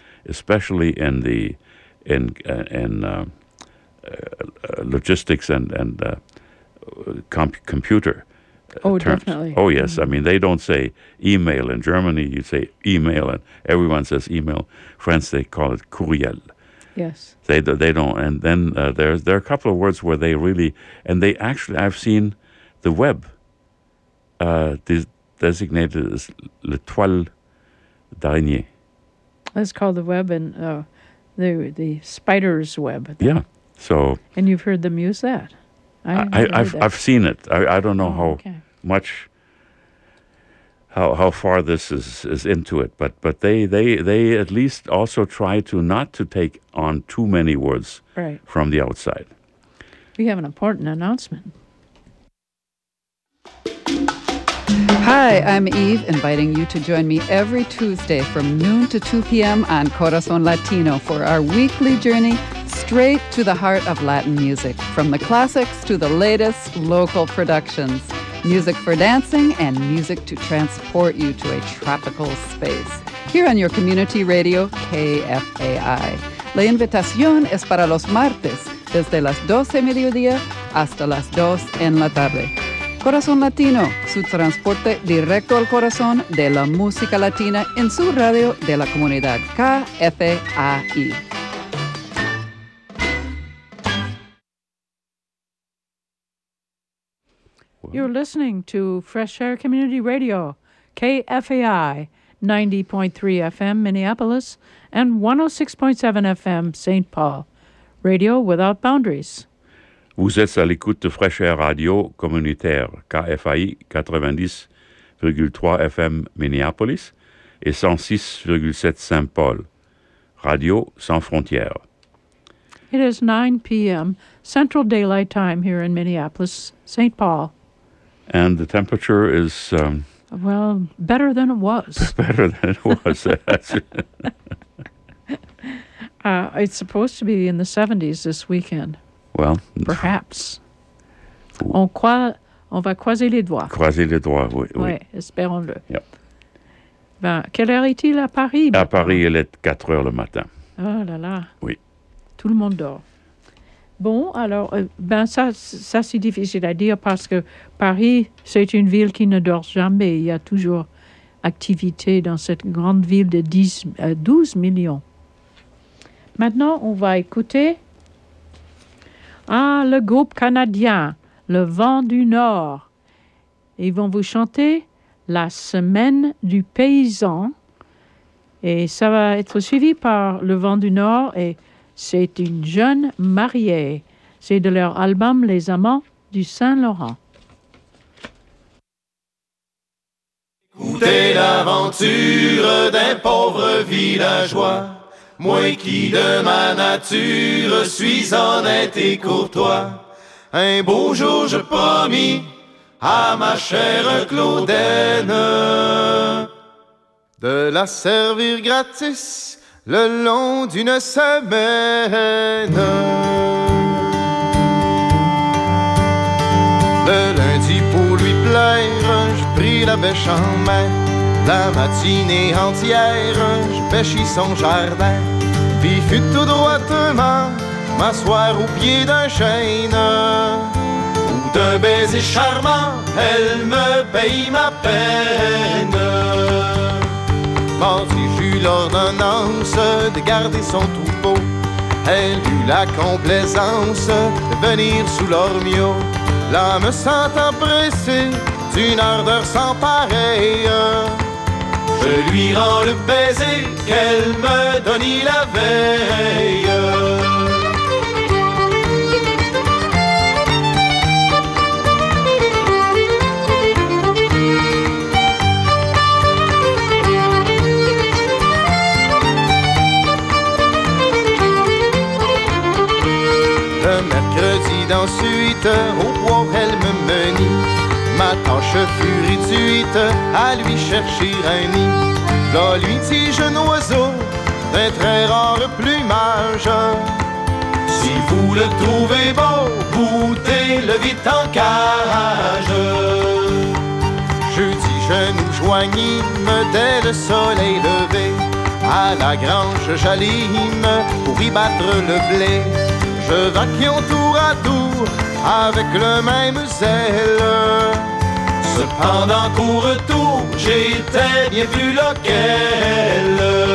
logistics and computer terms. Definitely. Oh, yes. I mean, they don't say email in Germany. You say email, and everyone says email. France, they call it courriel. Yes. They don't. And then there are a couple of words where they really, and they actually, I've seen the web designated as le toile d'araignée. That's called the web, and the spider's web. Yeah. So. And you've heard them use that. I've seen it. I don't know how much, how far this is into it, but they at least also try to not to take on too many words from the outside. We have an important announcement. Hi, I'm Eve, inviting you to join me every Tuesday from noon to 2 p.m. on Corazon Latino for our weekly journey straight to the heart of Latin music, from the classics to the latest local productions, music for dancing and music to transport you to a tropical space. Here on your community radio, KFAI. La invitación es para los martes, desde las 12 mediodía hasta las 2 en la tarde. Corazón Latino, su transporte directo al corazón de la música latina en su radio de la comunidad KFAI. You're listening to Fresh Air Community Radio, KFAI, 90.3 FM Minneapolis and 106.7 FM St. Paul. Radio without boundaries. Vous êtes à l'écoute de Fresh Air Radio communautaire, KFAI 90,3 FM Minneapolis et 106,7 Saint Paul. Radio sans frontières. It is 9 p.m. Central Daylight Time here in Minneapolis, St. Paul. And the temperature is... well, better than it was. Better than it was. It's supposed to be in the 70s this weekend. Well, perhaps. On va croiser les doigts. Croiser les doigts, oui. Oui, espérons-le. Yep. Ben, quelle heure est-il à Paris? À Paris, il est 4 heures le matin. Oh là là. Oui. Tout le monde dort. Bon, alors, ça c'est difficile à dire parce que Paris, c'est une ville qui ne dort jamais. Il y a toujours activité dans cette grande ville de 12 millions. Maintenant, on va écouter le groupe canadien, Le Vent du Nord. Ils vont vous chanter La Semaine du Paysan. Et ça va être suivi par Le Vent du Nord et c'est une jeune mariée. C'est de leur album Les Amants du Saint-Laurent. Écoutez l'aventure d'un pauvre villageois. Moi qui de ma nature suis honnête et courtois, un beau jour je promis à ma chère Claudaine de la servir gratis le long d'une semaine. Le lundi pour lui plaire, je pris la bêche en main. La matinée entière, je pêchis son jardin. Puis fut tout droitement m'asseoir au pied d'un chêne. Ou d'un baiser charmant, elle me paye ma peine. Mardi j'eus l'ordonnance de garder son troupeau. Elle eut la complaisance de venir sous l'ormeau. Là me sentant pressé d'une ardeur sans pareille, je lui rends le baiser qu'elle me donnait la veille. Le mercredi d'ensuite, au bois elle me menit. Ma tâche fut réduite à lui chercher un nid. Là lui dis-je un oiseau d'un très rare plumage. Si vous le trouvez beau, goûtez-le vite en cage. Jeudi je nous joignîmes dès le soleil levé. À la grange j'allîmes pour y battre le blé. Je vaquions tour à tour avec le même zèle. Cependant qu'au retour, j'étais bien plus lequel.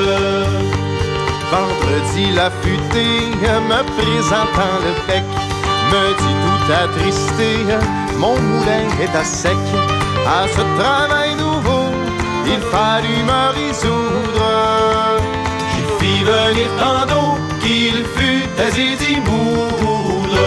Vendredi, la futée me présentant le bec me dit tout attristé, mon moulin est à sec. À ce travail nouveau, il fallut me résoudre. J'y fis venir tant d'eau qu'il fut aisé d'y moudre.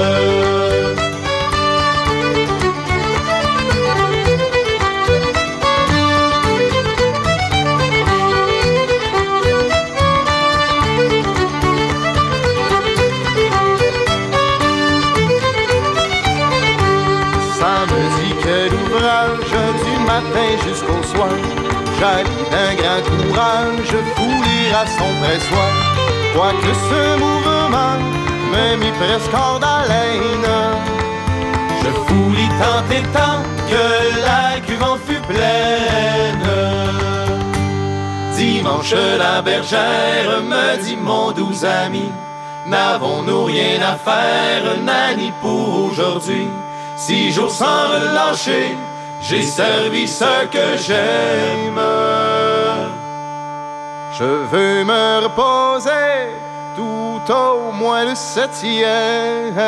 Du matin jusqu'au soir, j'allie d'un grand courage fouler à son pressoir. Quoique ce mouvement me mit presque hors d'haleine, je foulis tant et tant que la cuve en fut pleine. Dimanche la bergère me dit, mon doux ami, n'avons-nous rien à faire, Nanny, pour aujourd'hui? 6 jours sans relâcher, j'ai servi ce que j'aime. Je veux me reposer tout au moins le 7e.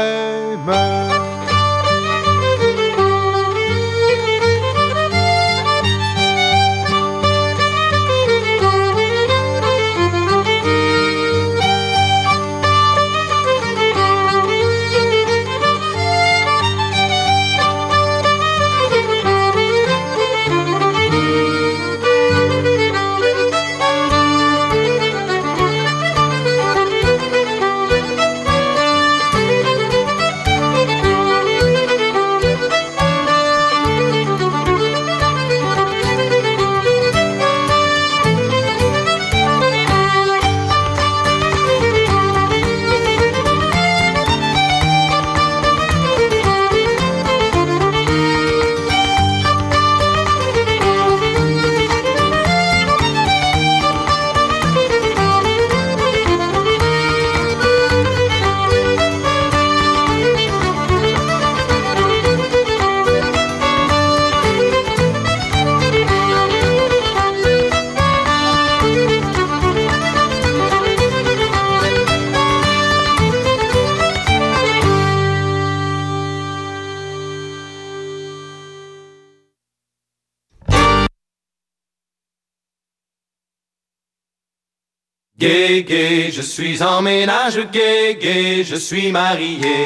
Gay, gay, je suis en ménage, gay, gay, je suis marié.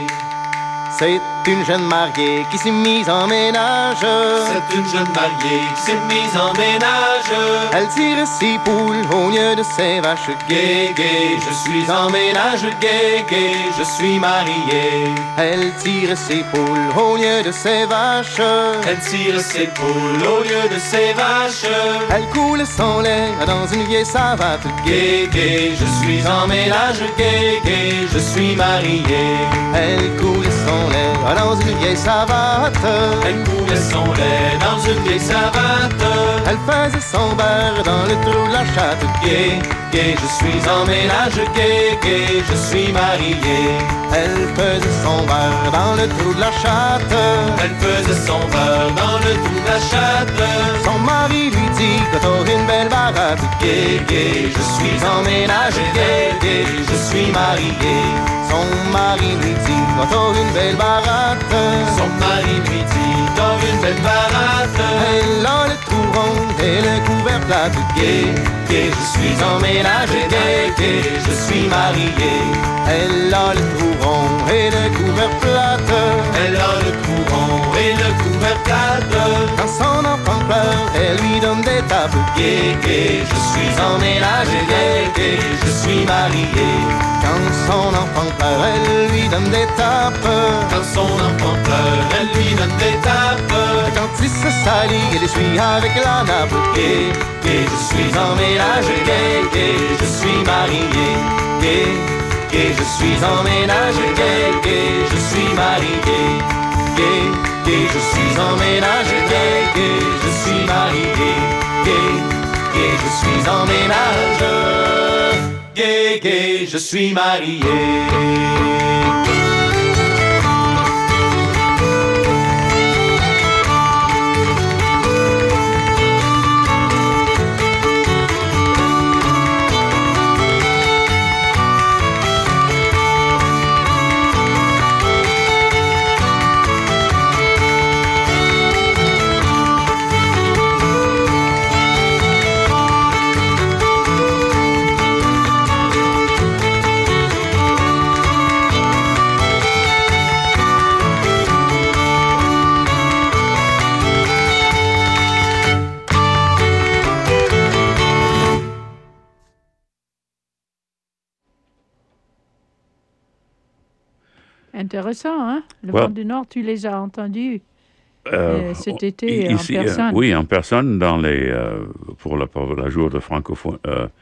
C'est une jeune mariée qui s'est mise en ménage. C'est une jeune mariée qui s'est mise en ménage. Elle tire ses poules au lieu de ses vaches. Gay, gay, je suis en ménage. Gay, gay, je suis mariée. Elle tire ses poules au lieu de ses vaches. Elle tire ses poules au lieu de ses vaches. Elle coule son lait dans une vieille savate. Gay, gay, je suis en ménage. Gay, gay, je suis mariée. Elle coule son lait dans une vieille savate. Elle coulait son lait dans une vieille savate. chatte. Elle faisait son beurre dans le trou de la chatte. Gay, gay, je suis en ménage. Gay, gay, je suis marié. Elle faisait son beurre dans le trou de la chatte. Elle faisait son beurre dans le trou de la chatte. Son mari lui dit que t'as une belle baratte. Gay, gay, je suis en ménage. Gay, gay, je suis marié. Son mari lui dit que t'as une belle baratte. Son mari lui dit t'as une belle baratte. Elle a le trou rond et le couvert plat. Gay, gay, je suis en ménage. Gay, gay, je suis marié. Elle a le trou rond et le couvert plate. Elle a le trou rond et le couvert plate. Quand son enfant pleure, elle lui donne des tapes. Gay, gay, je suis en ménage. Gay, gay, je suis marié. Quand son enfant pleure, elle lui donne des tapes. Quand son enfant pleure, elle lui donne des tapes. Quand il se salit, elle essuie avec la nappe. Gay, gay, je suis en ménage. Gay, gay, je suis marié. Gay, gay, je suis en ménage. Gay, gay, je suis marié. Gay, gay, je suis en ménage. Gay, gay, je suis marié. Gay, gay, je suis en ménage. Gay, gay, je suis marié. Intéressant, hein? Le vent du Nord, tu les as entendus cet été ici, en personne. Oui, en personne dans les, pour la jour de francophone.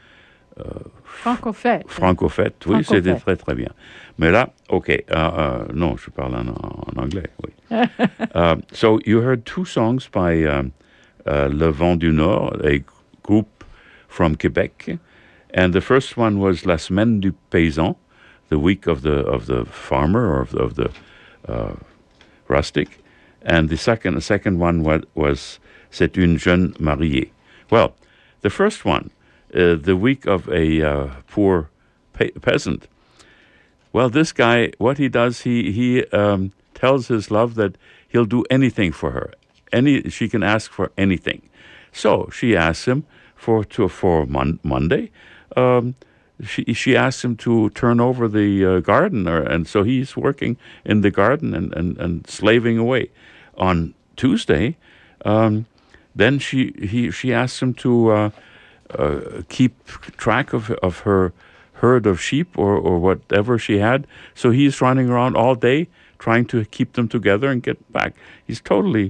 Francofête. Francofête, oui, c'était très très bien. Mais là, non, je parle en anglais, oui. So you heard two songs by Le Vent du Nord, a group from Quebec, and the first one was La Semaine du Paysan, the week of the farmer or of the rustic, and the second one was C'est une jeune mariée. Well, the first one, the week of a poor peasant. Well, this guy, what he does, he tells his love that he'll do anything for her. She can ask for anything. So she asks him for Monday. She asks him to turn over the garden, and so he's working in the garden and slaving away. On Tuesday, then she asks him to keep track of her herd of sheep or whatever she had. So he's running around all day trying to keep them together and get back. He's totally,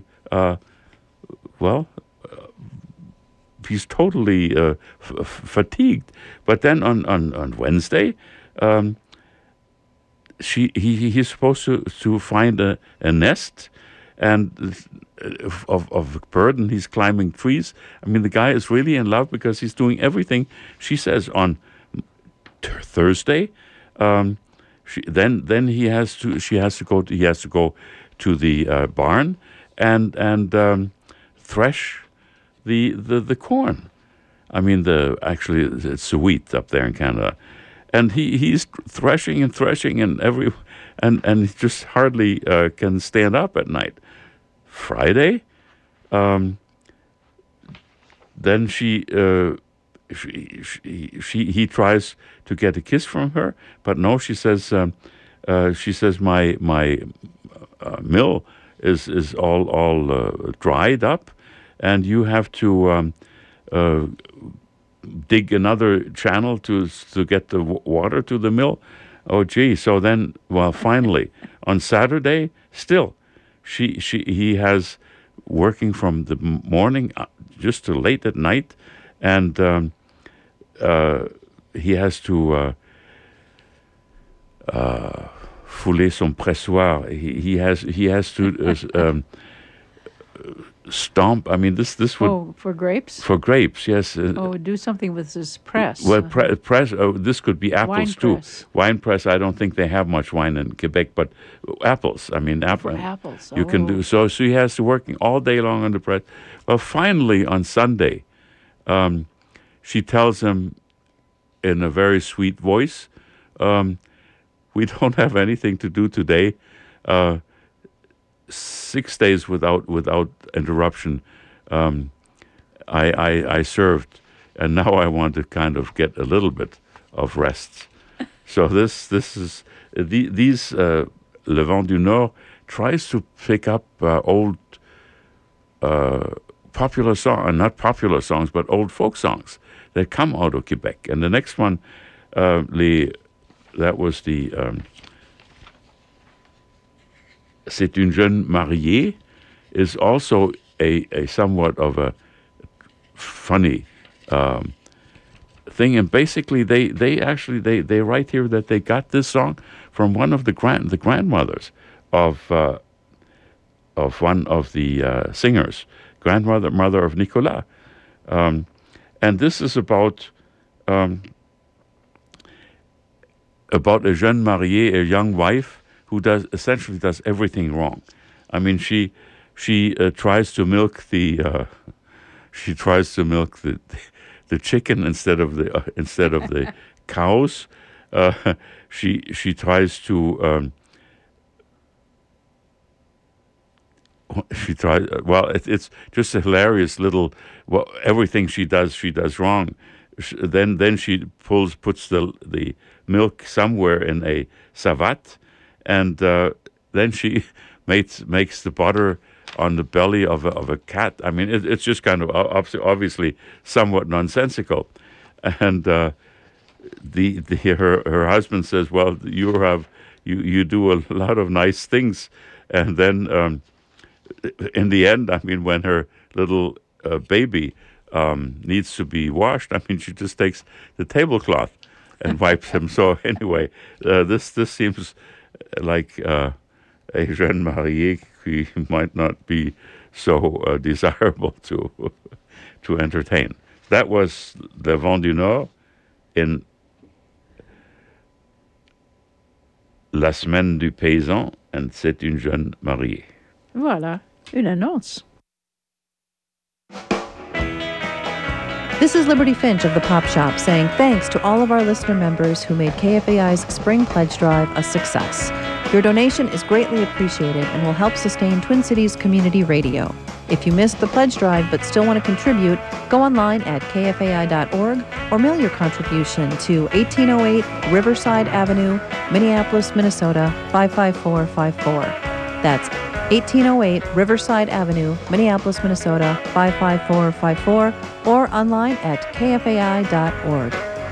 he's totally fatigued. But then on Wednesday, he's supposed to find a nest and of a bird, and he's climbing trees. I mean, the guy is really in love because he's doing everything she says. On Thursday, then he has to go to the barn and thresh the corn. I mean, it's wheat up there in Canada, and he's threshing and he just hardly can stand up at night. Friday, then he tries to get a kiss from her, but no, she says my mill is all dried up, and you have to dig another channel to get the water to the mill. Oh, gee. So then, finally, on Saturday, still, he has working from the morning just to late at night, and he has to fouler son pressoir. He has to stomp. I mean, this would for grapes. For grapes, yes. Do something with this press. Well, press. This could be apples too. Press. Wine press. I don't think they have much wine in Quebec, but apples. I mean, apples. You can do so. So he has to working all day long on the press. Well, finally on Sunday, she tells him in a very sweet voice, "We don't have anything to do today. 6 days without interruption. I served, and now I want to kind of get a little bit of rest." So this is these Le Vent du Nord tries to pick up old popular not popular songs, but old folk songs that come out of Quebec. And the next one, that was the C'est une jeune mariée, is also a somewhat of a funny thing. And basically they write here that they got this song from one of the grandmothers of one of the singers, mother of Nicolas. And this is about a jeune mariée, a young wife, who essentially does everything wrong. I mean, she tries to milk the chicken instead of the cows. She tries to it's just a hilarious little. Well, everything she does wrong. Then she puts the milk somewhere in a savate. And then she makes the butter on the belly of a cat. I mean, it's just kind of obviously somewhat nonsensical. And her husband says, "Well, you do a lot of nice things." And then in the end, I mean, when her little baby needs to be washed, I mean, she just takes the tablecloth and wipes him. So anyway, this seems like a jeune mariée qui might not be so desirable to entertain. That was Le Vent du Nord in La Semaine du Paysan, and C'est une jeune mariée. Voilà, une annonce. This is Liberty Finch of the Pop Shop saying thanks to all of our listener members who made KFAI's Spring Pledge Drive a success. Your donation is greatly appreciated and will help sustain Twin Cities Community Radio. If you missed the pledge drive but still want to contribute, go online at kfai.org or mail your contribution to 1808 Riverside Avenue, Minneapolis, Minnesota 55454. That's 1808 Riverside Avenue, Minneapolis, Minnesota 55454, or online at kfai.org.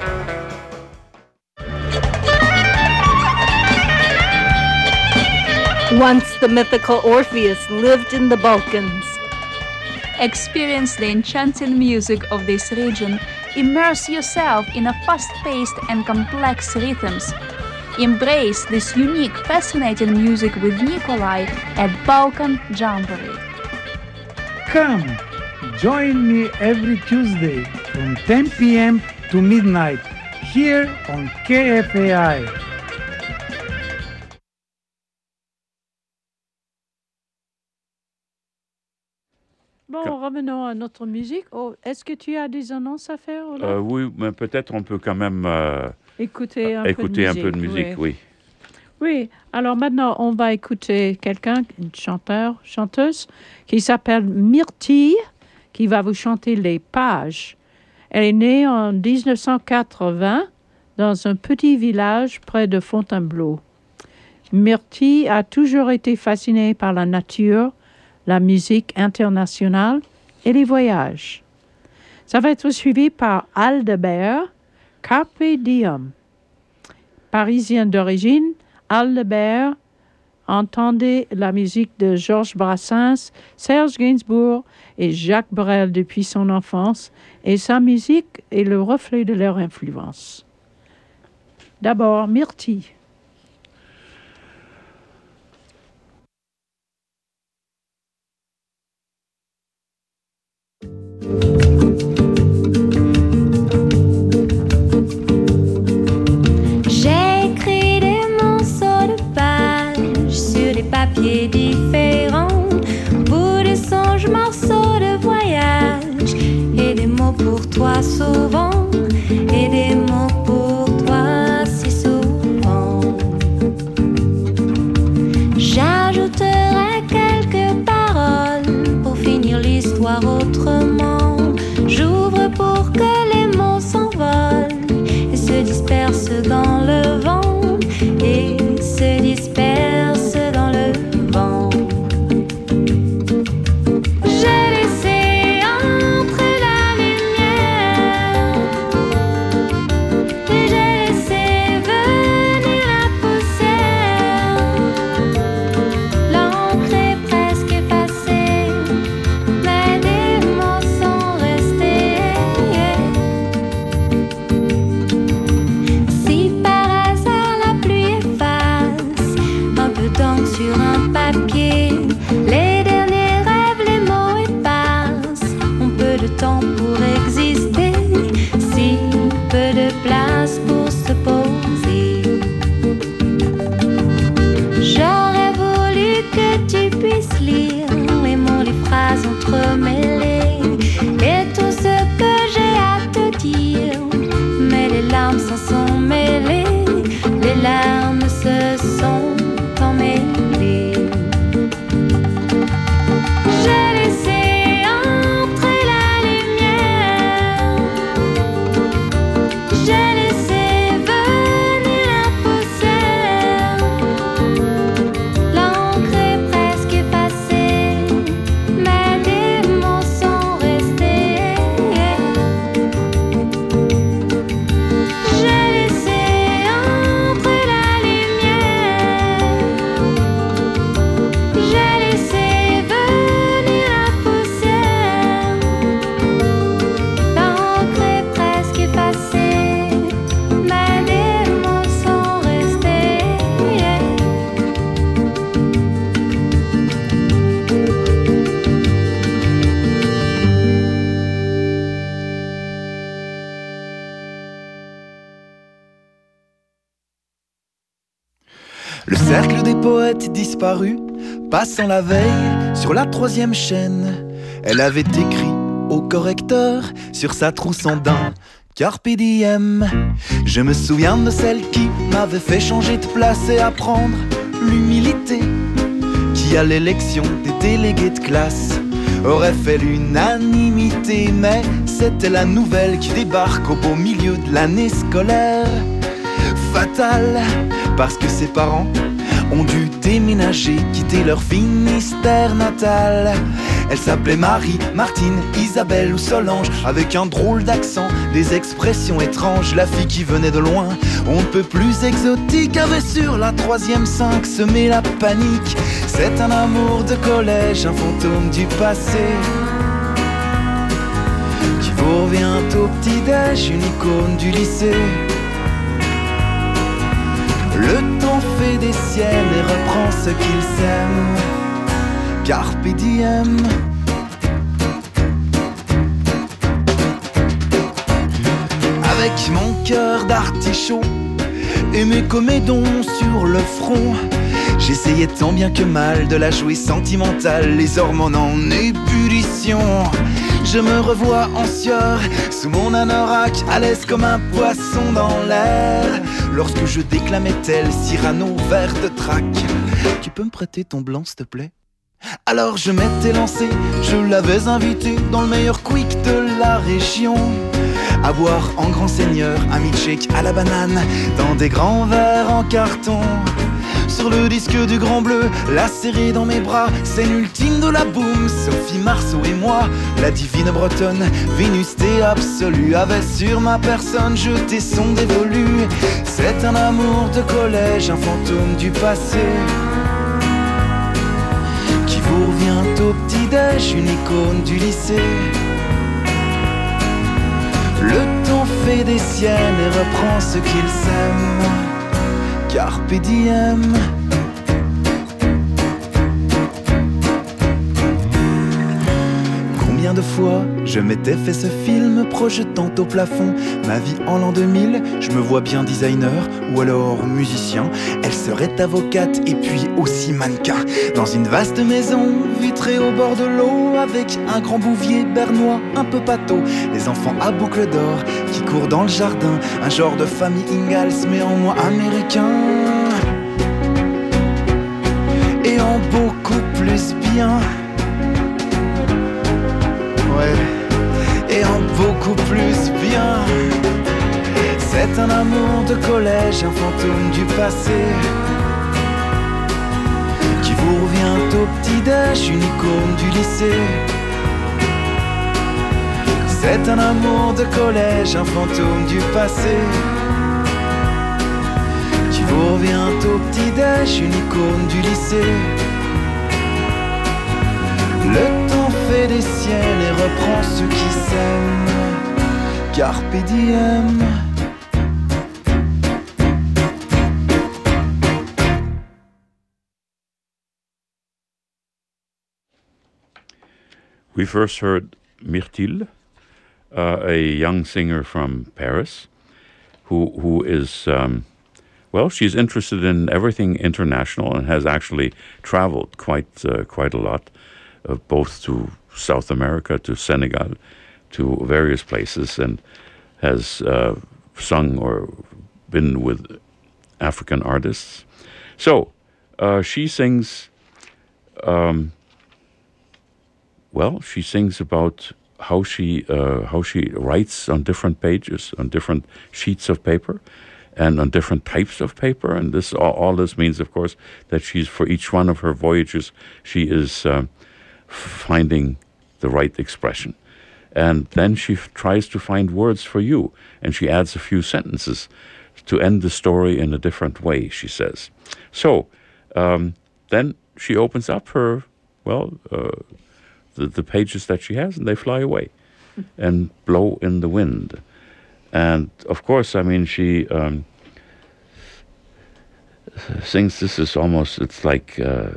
Once the mythical Orpheus lived in the Balkans. Experience the enchanting music of this region. Immerse yourself in a fast-paced and complex rhythms. Embrace this unique, fascinating music with Nikolai at Balkan Jamboree. Come, join me every Tuesday from 10 p.m. to midnight here on KFAI. Bon, revenons à notre musique. Oh, est-ce que tu as des annonces à faire, Olaf? Oui, mais peut-être on peut quand même écouter un peu de musique. Oui. Oui, alors maintenant, on va écouter quelqu'un, une chanteuse, qui s'appelle Myrtille, qui va vous chanter Les Pages. Elle est née en 1980 dans un petit village près de Fontainebleau. Myrtille a toujours été fascinée par la nature, la musique internationale et les voyages. Ça va être suivi par Aldebert, Carpe Diem. Parisien d'origine, Aldebert entendait la musique de Georges Brassens, Serge Gainsbourg et Jacques Brel depuis son enfance, et sa musique est le reflet de leur influence. D'abord, Myrtille. métiers différents, bouts de songes, morceaux de voyage, et des mots pour toi souvent, et des mots pour toi si souvent. J'ajouterai quelques paroles pour finir l'histoire autrement. J'ouvre pour que les mots s'envolent et se dispersent dans le vent, et se dispersent dans le vent. J'ai laissé entrer la lumière, et j'ai laissé venir la poussière. L'encre est presque effacée, mais des mots sont restés. Si par hasard la pluie efface un peu d'encre sur un papier, les derniers rêves, les mots effacent. On peu de temps pour exister, si peu de place pour se poser. J'aurais voulu que tu puisses lire les mots, les phrases entremêlées et tout ce que j'ai à te dire, mais les larmes s'en sont mêlées, les larmes se sont emmêlées. J'ai laissé entrer la lumière, j'ai laissé venir la poussière. L'encre est presque effacée, mais des mots sont restés. J'ai laissé entrer la lumière, j'ai laissé venir la poussière. L'encre est presque effacée, mais des mots sont restés. Le cercle des poètes disparus, passant la veille sur la 3e chaîne, elle avait écrit au correcteur sur sa trousse en daim Carpe diem. Je me souviens de celle qui m'avait fait changer de place et apprendre l'humilité, qui à l'élection des délégués de classe aurait fait l'unanimité. Mais c'était la nouvelle qui débarque au beau milieu de l'année scolaire. Fatale, parce que ses parents ont dû déménager, quitter leur Finistère natal. Elle s'appelait Marie, Martine, Isabelle ou Solange, avec un drôle d'accent, des expressions étranges. La fille qui venait de loin, on ne peut plus exotique, avait sur la 3e 5 semé la panique. C'est un amour de collège, un fantôme du passé, qui vous revient au petit-déj, une icône du lycée. Le temps fait des siennes et reprend ce qu'il sème. Carpe diem. Avec mon cœur d'artichaut et mes comédons sur le front, j'essayais tant bien que mal de la jouer sentimentale, les hormones en ébullition. Je me revois en sueur, sous mon anorak, à l'aise comme un poisson dans l'air, lorsque je déclamais tel Cyrano vers de trac. Tu peux me prêter ton blanc s'il te plaît? Alors je m'étais lancé, je l'avais invité dans le meilleur quick de la région, à boire en grand seigneur un milkshake à la banane dans des grands verres en carton. Sur le disque du Grand Bleu, la serrer dans mes bras, scène ultime de la boum. Sophie Marceau et moi, la divine bretonne, Vénusté absolue, avait sur ma personne jeté son dévolu. C'est un amour de collège, un fantôme du passé, qui vous revient au petit-déj, une icône du lycée. Le temps fait des siennes et reprend ce qu'il sème. Carpe diem. Combien de fois je m'étais fait ce film projetant au plafond ma vie en l'an 2000. Je me vois bien designer ou alors musicien. Elle se sœur est avocate et puis aussi mannequin. Dans une vaste maison vitrée au bord de l'eau, avec un grand bouvier bernois un peu pâteau. Les enfants à boucles d'or qui courent dans le jardin. Un genre de famille Ingalls mais en moins américain. Et en beaucoup plus bien. Ouais, et en beaucoup plus bien. C'est un amour de collège, un fantôme du passé qui vous revient au petit-déj, une icône du lycée. C'est un amour de collège, un fantôme du passé qui vous revient au petit-déj, une icône du lycée. Le temps fait des ciels et reprend ceux qui s'aiment. Carpe diem. We first heard Myrtille, a young singer from Paris, who is, well, she's interested in everything international and has actually traveled quite a lot, both to South America, to Senegal, to various places, and has sung or been with African artists. So she sings. Well, she sings about how she writes on different pages, on different sheets of paper, and on different types of paper. And this all this means, of course, that she's, for each one of her voyages, she is finding the right expression. And then she tries to find words for you, and she adds a few sentences to end the story in a different way, she says. So then she opens up her, the pages that she has, and they fly away and blow in the wind. And of course, I mean, she sings, this is almost, it's like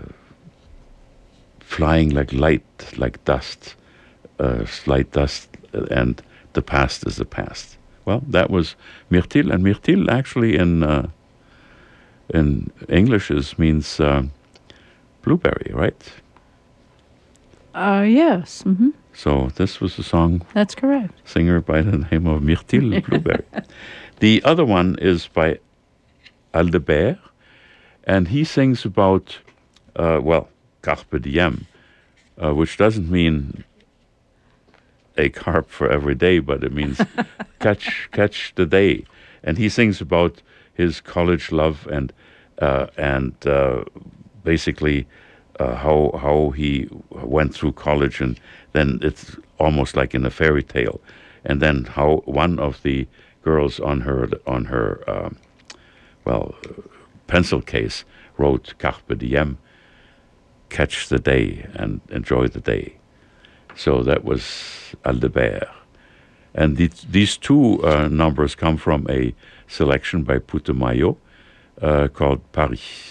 flying like light, like dust, slight dust, and the past is the past. Well, that was Myrtille, and Myrtille actually in English means blueberry, right? Yes. Mm-hmm. So this was a song. That's correct. Singer by the name of Myrtille Blueberry. The other one is by Aldebert, and he sings about, carpe diem, which doesn't mean a carp for every day, but it means catch the day. And he sings about his college love and basically how he went through college, and then it's almost like in a fairy tale. And then how one of the girls on her pencil case wrote "Carpe diem," catch the day and enjoy the day. So that was Aldebert. And these two numbers come from a selection by Putumayo called Paris.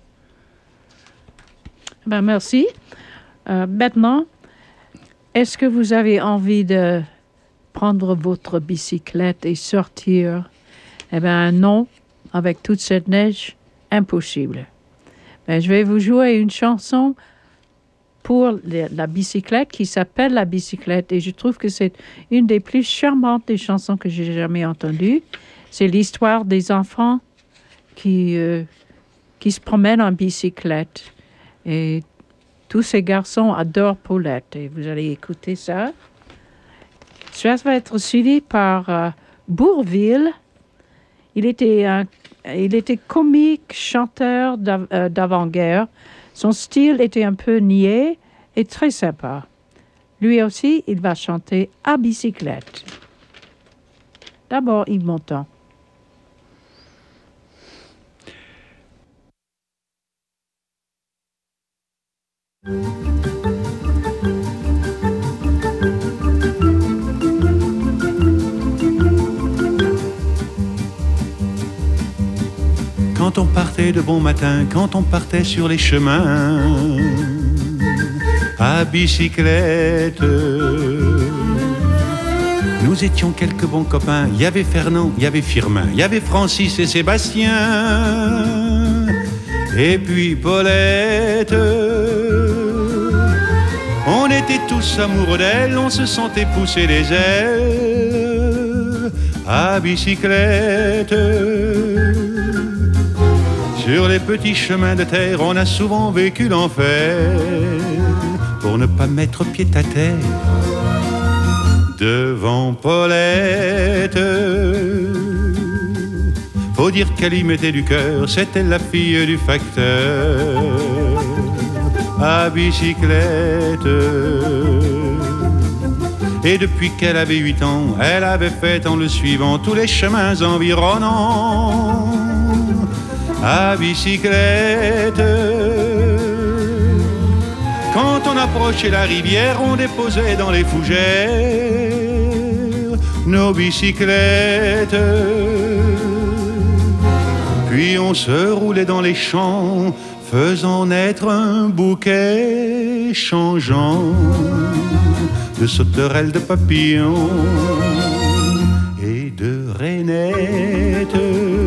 Ben, merci. Maintenant, est-ce que vous avez envie de prendre votre bicyclette et sortir? Eh bien, non, avec toute cette neige, impossible. Ben, je vais vous jouer une chanson pour la bicyclette qui s'appelle La bicyclette, et je trouve que c'est une des plus charmantes des chansons que j'ai jamais entendues. C'est l'histoire des enfants qui se promènent en bicyclette. Et tous ces garçons adorent Paulette. Et vous allez écouter ça. Ça va être suivi par Bourvil. Il était comique, chanteur d'avant-guerre. Son style était un peu niais et très sympa. Lui aussi, il va chanter à bicyclette. D'abord, Yves Montand. Quand on partait de bon matin, quand on partait sur les chemins à bicyclette, nous étions quelques bons copains. Il y avait Fernand, il y avait Firmin, il y avait Francis et Sébastien. Et puis Paulette, on était tous amoureux d'elle, on se sentait pousser les ailes à bicyclette. Sur les petits chemins de terre, on a souvent vécu l'enfer pour ne pas mettre pied à terre devant Paulette. Faut dire qu'elle y mettait du cœur, c'était la fille du facteur à bicyclette. Et depuis qu'elle avait 8 ans, elle avait fait en le suivant tous les chemins environnants à bicyclette. Quand on approchait la rivière, on déposait dans les fougères nos bicyclettes. Puis on se roulait dans les champs, faisant naître un bouquet changeant de sauterelles, de papillons et de rainettes.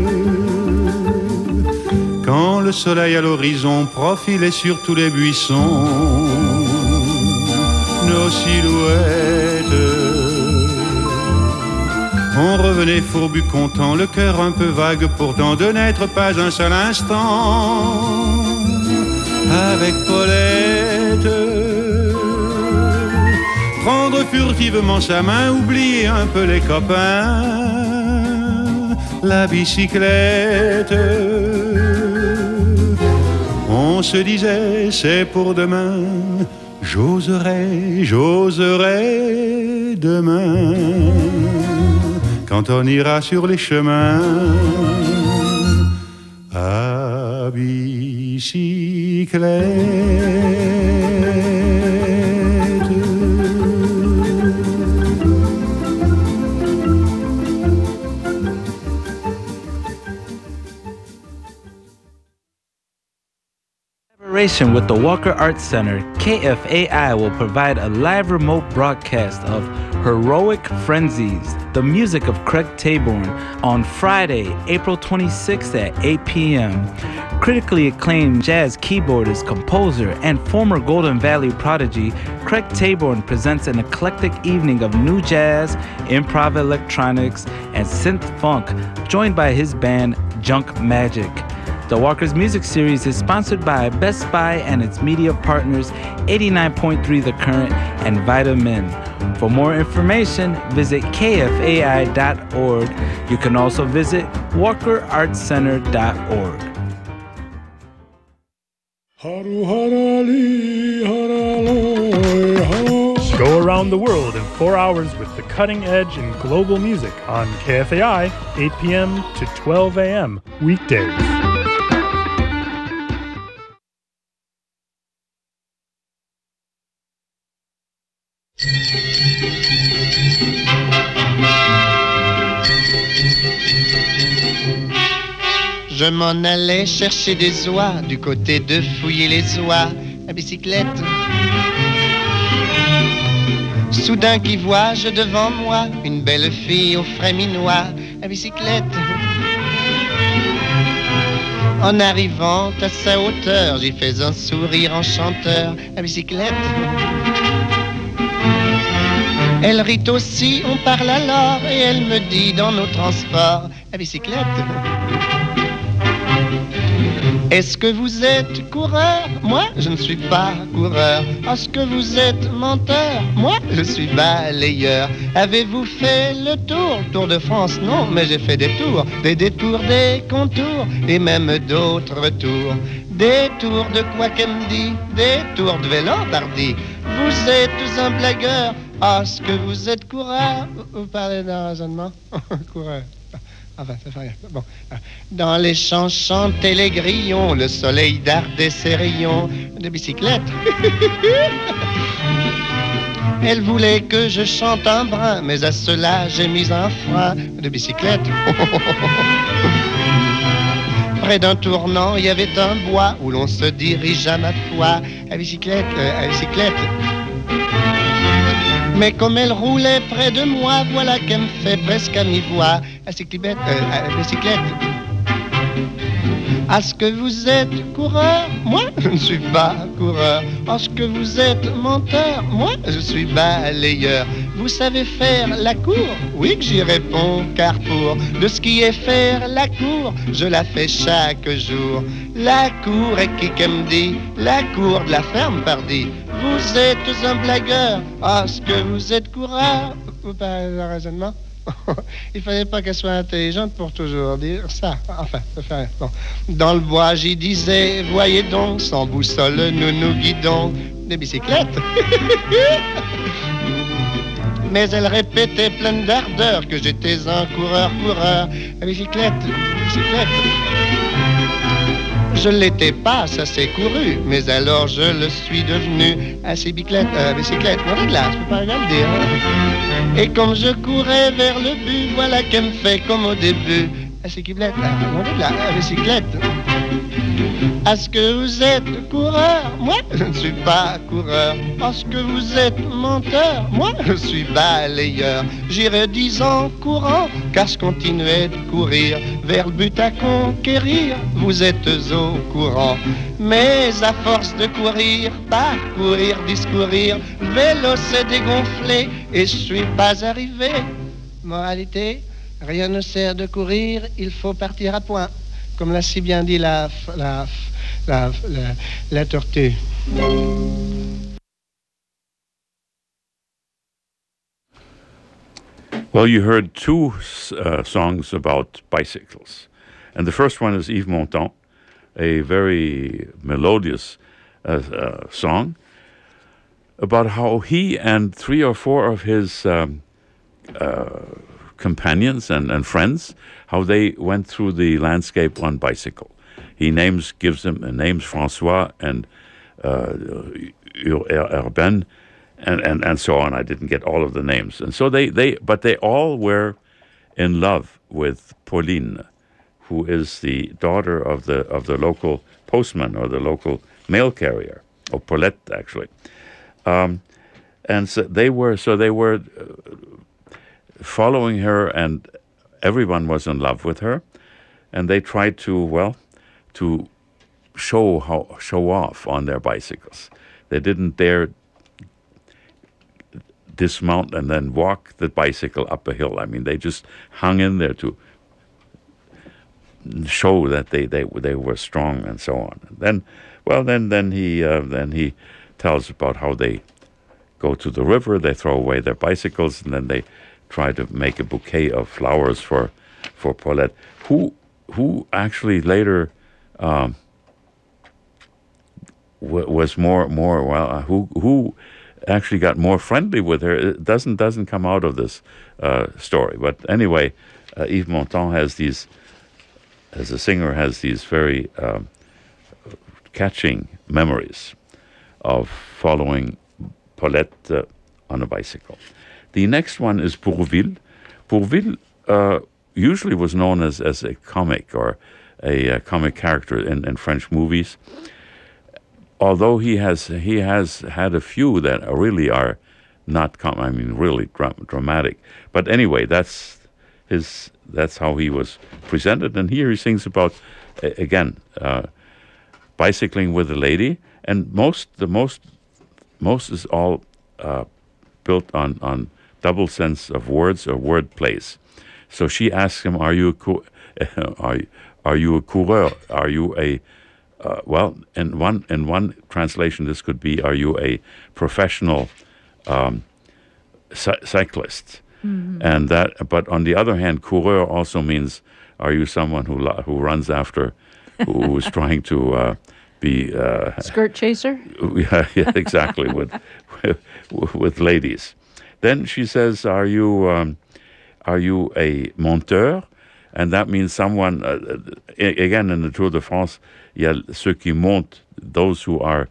Quand le soleil à l'horizon profilait sur tous les buissons nos silhouettes, on revenait fourbu content, le cœur un peu vague pourtant de n'être pas un seul instant avec Paulette. Prendre furtivement sa main, oublier un peu les copains, la bicyclette. On se disait c'est pour demain, j'oserai demain, quand on ira sur les chemins à bicyclette. With the Walker Arts Center, KFAI will provide a live remote broadcast of Heroic Frenzies, the music of Craig Taborn, on Friday, April 26th at 8 p.m. Critically acclaimed jazz keyboardist, composer, and former Golden Valley prodigy, Craig Taborn presents an eclectic evening of new jazz, improv electronics, and synth funk, joined by his band Junk Magic. The Walker's Music Series is sponsored by Best Buy and its media partners 89.3 The Current and Vitamin. For more information, visit kfai.org. You can also visit walkerartscenter.org. Go around the world in 4 hours with the cutting edge in global music on KFAI, 8 p.m. to 12 a.m. weekdays. Je m'en allais chercher des oies du côté de fouiller les oies à bicyclette. Soudain qui vois-je devant moi une belle fille au frais minois à bicyclette. En arrivant à sa hauteur, j'y fais un sourire enchanteur à bicyclette. Elle rit aussi, on parle alors et elle me dit dans nos transports à bicyclette. Est-ce que vous êtes coureur? Moi, je ne suis pas coureur. Est-ce que vous êtes menteur? Moi, je suis balayeur. Avez-vous fait le tour de France? Non, mais j'ai fait des tours, des détours, des contours, et même d'autres tours. Des tours de quoi qu'elle me dit, des tours de Vélo-Bardi. Vous êtes un blagueur. Est-ce que vous êtes coureur? Vous parlez d'un raisonnement? Coureur. Enfin, ça fait rien. Bon. Dans les champs chantaient les grillons, le soleil dardait ses rayons de bicyclette. Elle voulait que je chante un brin, mais à cela j'ai mis un frein de bicyclette. Près d'un tournant, il y avait un bois où l'on se dirige à ma foi à bicyclette, Mais comme elle roulait près de moi, voilà qu'elle me fait presque à mi-voix à bicyclette. Est-ce que vous êtes coureur? Moi, je ne suis pas coureur. Est-ce que vous êtes menteur? Moi, je suis balayeur. Vous savez faire la cour? Oui que j'y réponds, car pour de ce qui est faire la cour, je la fais chaque jour. La cour est qui me dit, la cour de la ferme pardi. Vous êtes un blagueur, est-ce que vous êtes coureur? Vous parlez de raisonnement? Il fallait pas qu'elle soit intelligente pour toujours dire ça. Enfin, ça fait rien. Bon. Dans le bois, j'y disais, voyez donc, sans boussole, nous guidons. Des bicyclettes. Mais elle répétait pleine d'ardeur que j'étais un coureur. La bicyclette. Je l'étais pas, ça s'est couru, mais alors je le suis devenu. Bicyclette, mon de glace, je peux pas rien le dire. Et comme je courais vers le but, voilà qu'elle me fait comme au début. Bicyclette, mon de glace, bicyclette. Est-ce que vous êtes coureur? Moi, je ne suis pas coureur. Est-ce que vous êtes menteur? Moi, je suis balayeur. J'irai 10 ans courant, car je continuais de courir vers le but à conquérir. Vous êtes au courant. Mais à force de courir, parcourir, discourir, le vélo s'est dégonflé et je suis pas arrivé. Moralité, rien ne sert de courir, il faut partir à point. Comme l'a si bien dit la tortue. Well, you heard two songs about bicycles. And the first one is Yves Montand, a very melodious song about how he and 3 or 4 of his companions and friends, how they went through the landscape on bicycle. He gives them names François and Urbain and so on. I didn't get all of the names. And so but they all were in love with Pauline, who is the daughter of the local postman or the local mail carrier, or Paulette actually. And so they were following her, and everyone was in love with her, and they tried to show off on their bicycles. They didn't dare dismount and then walk the bicycle up a hill. I mean, they just hung in there to show that they were strong and so on. And then he tells about how they go to the river, they throw away their bicycles, and then they try to make a bouquet of flowers for Paulette, who actually later was more who actually got more friendly with her. It doesn't come out of this story. But anyway, Yves Montand has a singer, has these very catching memories of following Paulette on a bicycle. The next one is Bourvil. Bourvil usually was known as a comic or a comic character in French movies. Although he has had a few that really are not really dramatic. But anyway, that's how he was presented. And here he sings about again bicycling with a lady, and most is all built on double sense of words or word plays. So she asks him, "Are you a coureur? Are you a in one translation, this could be, "Are you a professional cyclist?" Mm-hmm. And but on the other hand, coureur also means, "Are you someone who runs after, who is trying to be skirt chaser?" Yeah, exactly. with ladies. Then she says, "Are you a monteur?" And that means someone. Again, in the Tour de France, il y a ceux qui montent, those who are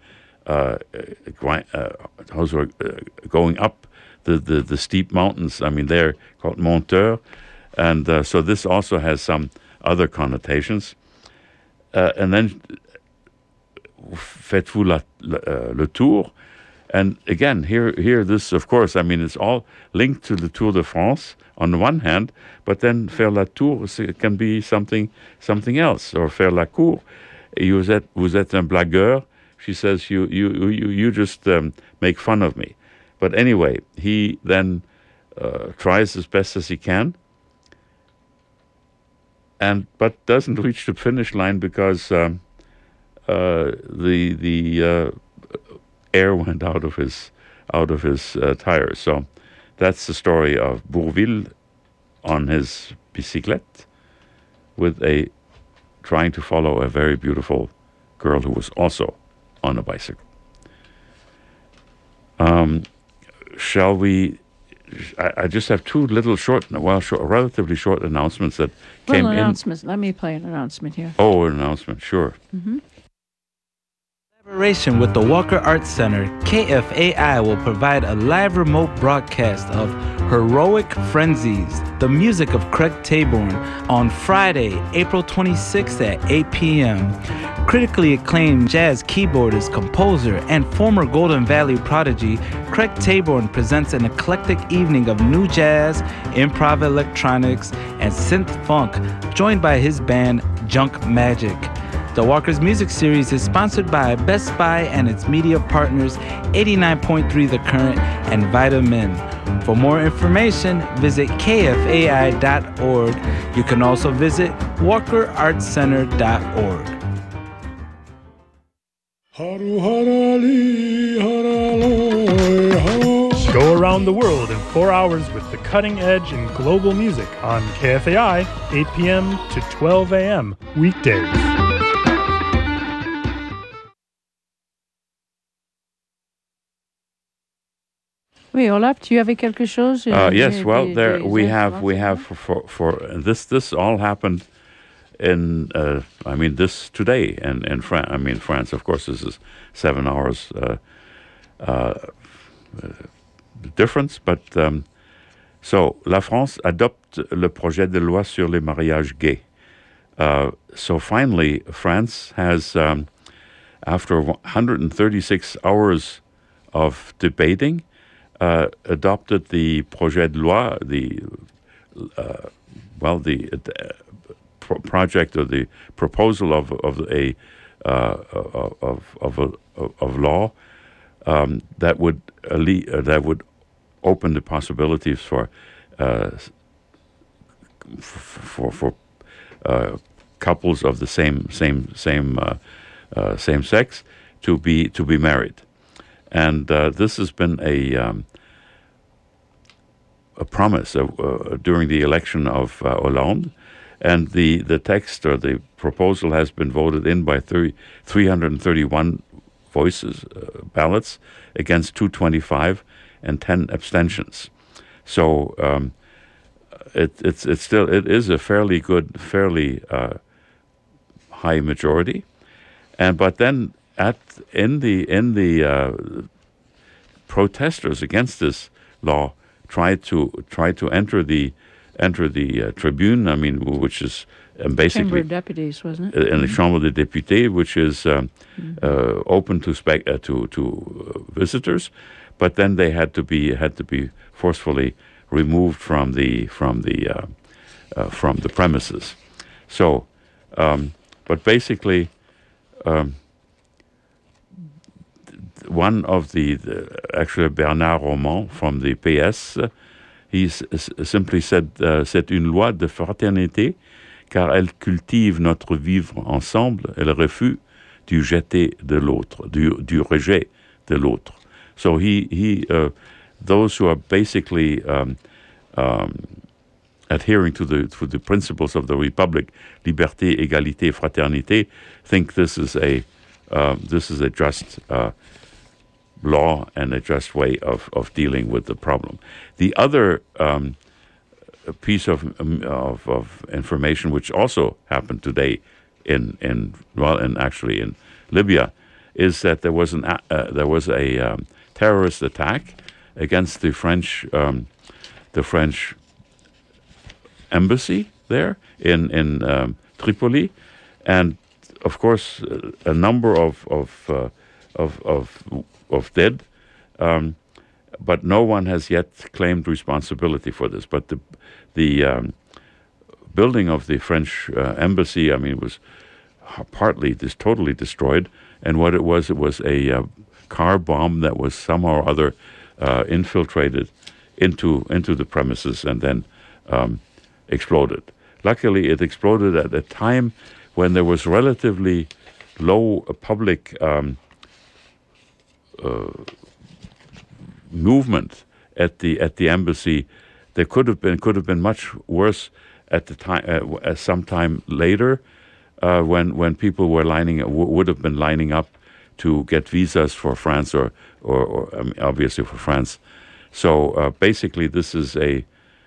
going up the steep mountains. I mean, they're called monteurs, and so this also has some other connotations. And then faites-vous le tour? And again, here, this, of course, I mean, it's all linked to the Tour de France on the one hand, but then faire la tour can be something else, or faire la cour. Vous êtes un blagueur. She says, you just make fun of me. But anyway, he then tries as best as he can, but doesn't reach the finish line because the air went out of his tires. So that's the story of Bourvil on his bicyclette, with trying to follow a very beautiful girl who was also on a bicycle. Shall we? I just have two little relatively short announcements that came in. Announcements. Let me play an announcement here. Oh, an announcement, sure. Mm-hmm. Collaboration with the Walker Arts Center, KFAI will provide a live remote broadcast of Heroic Frenzies, the music of Craig Taborn, on Friday, April 26th at 8 p.m. Critically acclaimed jazz keyboardist, composer, and former Golden Valley prodigy, Craig Taborn presents an eclectic evening of new jazz, improv electronics, and synth funk, joined by his band Junk Magic. The Walker's Music Series is sponsored by Best Buy and its media partners 89.3 The Current and Vitamin. For more information, visit kfai.org. You can also visit walkerartscenter.org. Go around the world in 4 hours with the cutting edge in global music on KFAI, 8 p.m. to 12 a.m. weekdays. Oui, Olaf, tu avais quelque chose? Yes, well, we have for this. This all happened in today in France. I mean, France, of course, this is 7 hours difference, but so la France adopte le projet de loi sur les mariages gays. So finally, France has, after 136 hours of debating, adopted the projet de loi, the project or the proposal of law that would open the possibilities for couples of the same sex to be married. And this has been a promise during the election of Hollande, and the text or the proposal has been voted in by 331 ballots against 225 and 10 abstentions. So it is a fairly good, fairly high majority, but then in the protesters against this law tried to enter the tribune. I mean, which is basically Chamber of Deputies, wasn't it? In the Chambre des Députés, which is open to visitors, but then they had to be forcefully removed from the premises. So, but basically. One of actually Bernard Roman from the PS, he simply said, c'est une loi de fraternité, car elle cultive notre vivre ensemble, elle refuse du rejet de l'autre, du rejet de l'autre. So those who are basically adhering to the principles of the Republic, liberté, égalité, fraternité, think this is a just law and a just way of dealing with the problem. The other piece of information, which also happened today in Libya, is that there was a terrorist attack against the French embassy there in Tripoli, and of course a number of dead, But no one has yet claimed responsibility for this. But the building of the French embassy, I mean, was partly totally destroyed. And what it was a car bomb that was somehow or other infiltrated into the premises and then exploded. Luckily, it exploded at a time when there was relatively low public movement at the embassy. There could have been much worse at the time, sometime later, when people were would have been lining up to get visas for France or obviously for France. So basically, this is a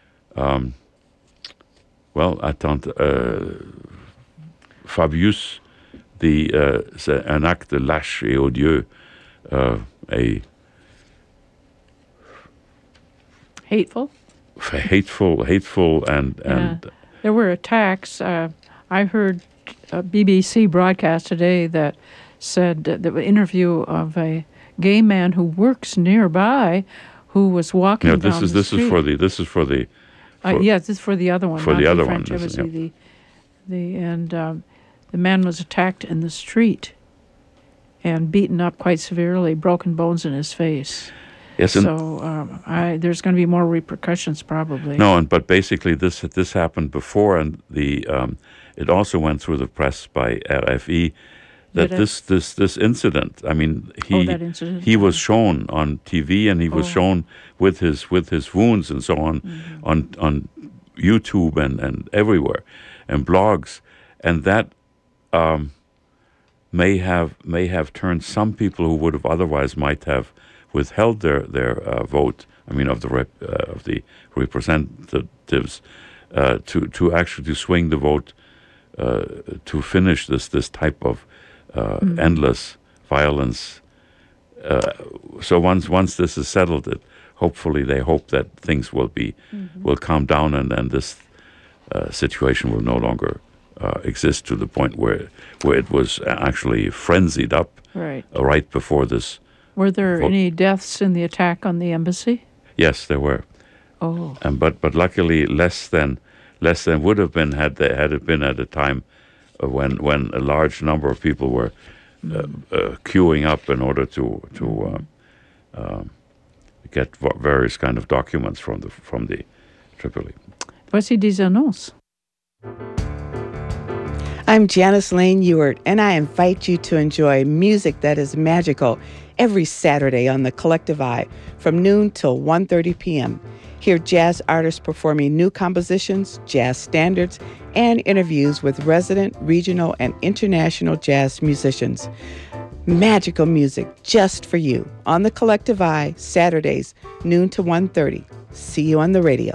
Fabius, c'est un acte lâche et odieux, a hateful, and there were attacks. I heard a BBC broadcast today that said the interview of a gay man who works nearby, who was walking down the street. This is for the. Yes, this is for the other one. For the other one, the man was attacked in the street and beaten up quite severely, broken bones in his face. Yes, so there's going to be more repercussions probably. No, but basically this this happened before, and it also went through the press by RFI that this incident. I mean, he was shown on TV, and he was shown with his wounds and so on on YouTube and everywhere, and blogs, and that may have turned some people who would have otherwise might have withheld their vote. I mean, of the representatives to actually swing the vote to finish this type of endless violence. So once this is settled, hopefully they hope that things will calm down, and this situation will no longer exist to the point where it was actually frenzied up right before this. Were there any deaths in the attack on the embassy? Yes, there were. Oh. But luckily less than would have been had it been at a time when a large number of people were queuing up in order to get various kind of documents from the Tripoli. Voici des annonces. I'm Janice Lane Ewart, and I invite you to enjoy music that is magical every Saturday on The Collective Eye from noon till 1:30 p.m. Hear jazz artists performing new compositions, jazz standards, and interviews with resident, regional, and international jazz musicians. Magical music just for you on The Collective Eye, Saturdays, noon to 1:30. See you on the radio.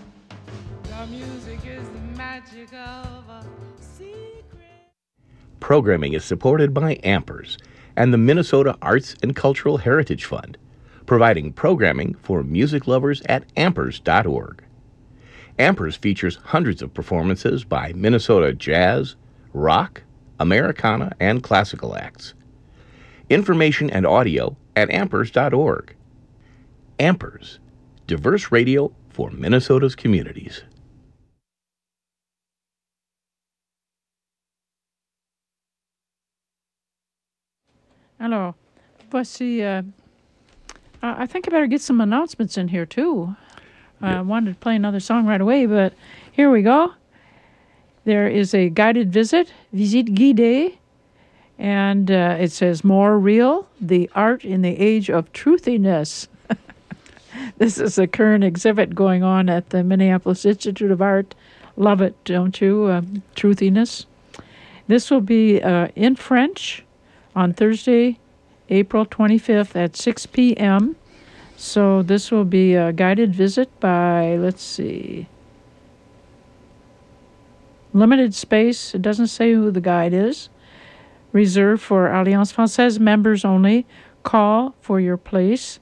Programming is supported by Ampers and the Minnesota Arts and Cultural Heritage Fund, providing programming for music lovers at ampers.org. Ampers features hundreds of performances by Minnesota jazz, rock, Americana, and classical acts. Information and audio at ampers.org. Ampers, diverse radio for Minnesota's communities. Alors, voici. I think I better get some announcements in here too. I wanted to play another song right away, but here we go. There is a guided visite guidée, and it says "More Real: The Art in the Age of Truthiness." This is a current exhibit going on at the Minneapolis Institute of Art. Love it, don't you? Truthiness. This will be in French on Thursday, April 25th at 6 p.m. So this will be a guided visit by, let's see, limited space. It doesn't say who the guide is. Reserved for Alliance Française members only. Call for your place,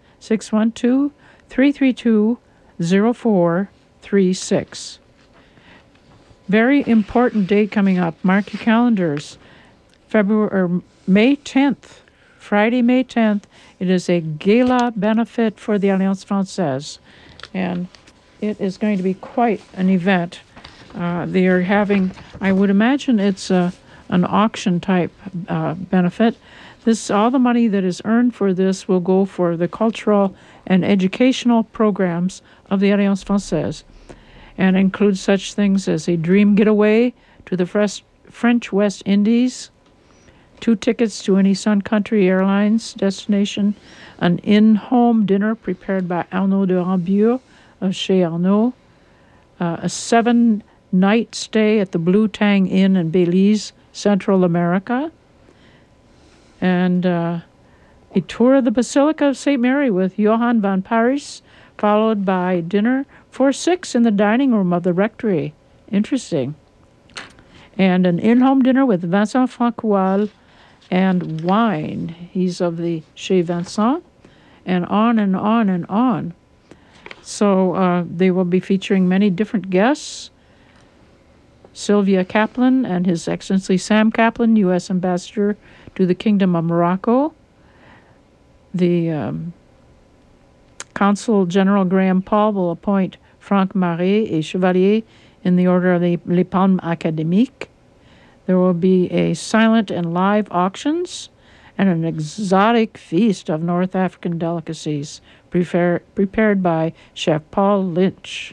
612-332-0436. Very important day coming up. Mark your calendars. May 10th Friday, May 10th. It is a gala benefit for the Alliance Française, and it is going to be quite an event. They are having, I would imagine it's an auction type benefit. All the money that is earned for this will go for the cultural and educational programs of the Alliance Française, and includes such things as a dream getaway to the French West Indies, 2 tickets to any Sun Country Airlines destination, an in-home dinner prepared by Arnaud de Rambure of Chez Arnaud, a 7-night stay at the Blue Tang Inn in Belize, Central America, and a tour of the Basilica of St. Mary with Johann van Parijs, followed by dinner for 6 in the dining room of the rectory. Interesting. And an in-home dinner with Vincent Francois and wine. He's of the Chez Vincent, and on and on and on. So they will be featuring many different guests. Sylvia Kaplan and His Excellency Sam Kaplan, U.S. Ambassador to the Kingdom of Morocco. The Consul General Graham Paul will appoint Franck Marais a Chevalier in the Order of the Les Palmes Académiques. There will be a silent and live auctions and an exotic feast of North African delicacies prepared by Chef Paul Lynch.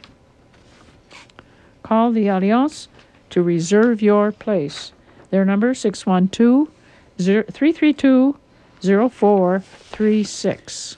Call the Alliance to reserve your place. Their number 612-332-0436.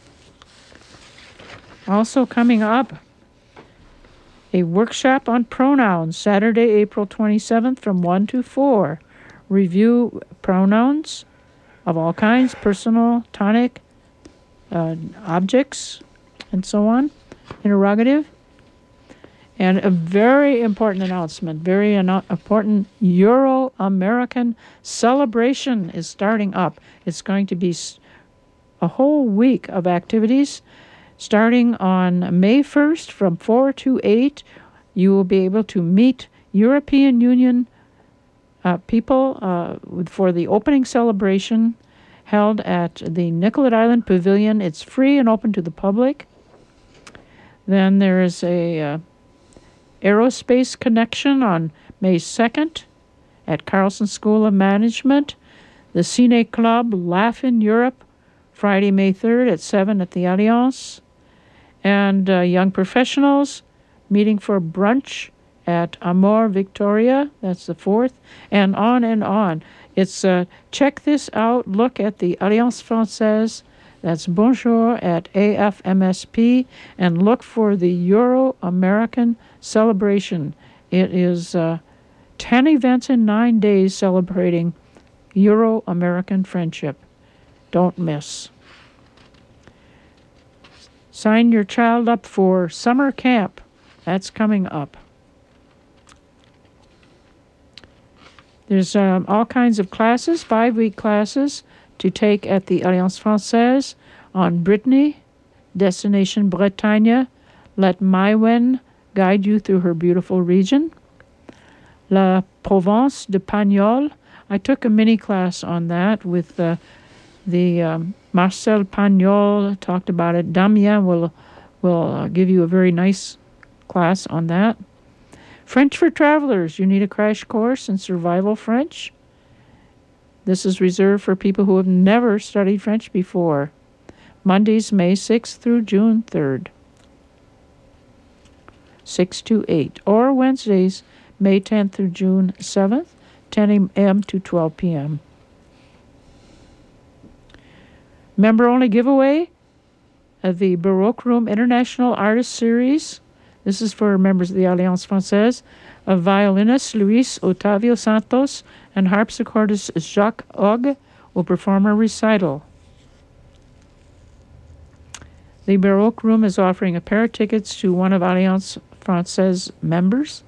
Also coming up, a workshop on pronouns, Saturday, April 27th from 1 to 4. Review pronouns of all kinds, personal, tonic, objects, and so on, interrogative. And a very important announcement, very important Euro-American celebration is starting up. It's going to be a whole week of activities. Starting on May 1st from 4 to 8, you will be able to meet European Union people for the opening celebration held at the Nicollet Island Pavilion. It's free and open to the public. Then there is a aerospace connection on May 2nd at Carlson School of Management. The Cine Club Laugh in Europe, Friday, May 3rd at 7 at the Alliance. And young professionals meeting for brunch at Amor Victoria, that's the 4th, and on and on. It's check this out, look at the Alliance Française, that's Bonjour at AFMSP, and look for the Euro-American celebration. It is 10 events in 9 days celebrating Euro-American friendship. Don't miss. Sign your child up for summer camp. That's coming up. There's all kinds of classes, 5-week classes to take at the Alliance Française on Brittany, Destination Bretagne. Let Maïwen guide you through her beautiful region. La Provence de Pagnol. I took a mini class on that with the Marcel Pagnol talked about it. Damien will give you a very nice class on that. French for Travelers. You need a crash course in survival French. This is reserved for people who have never studied French before. Mondays, May 6th through June 3rd. 6 to 8. Or Wednesdays, May 10th through June 7th, 10 a.m. to 12 p.m. Member-only giveaway of the Baroque Room International Artist Series. This is for members of the Alliance Française. Of violinist Luis Otavio Santos and harpsichordist Jacques Hogg will perform a recital. The Baroque Room is offering a pair of tickets to one of Alliance Française members.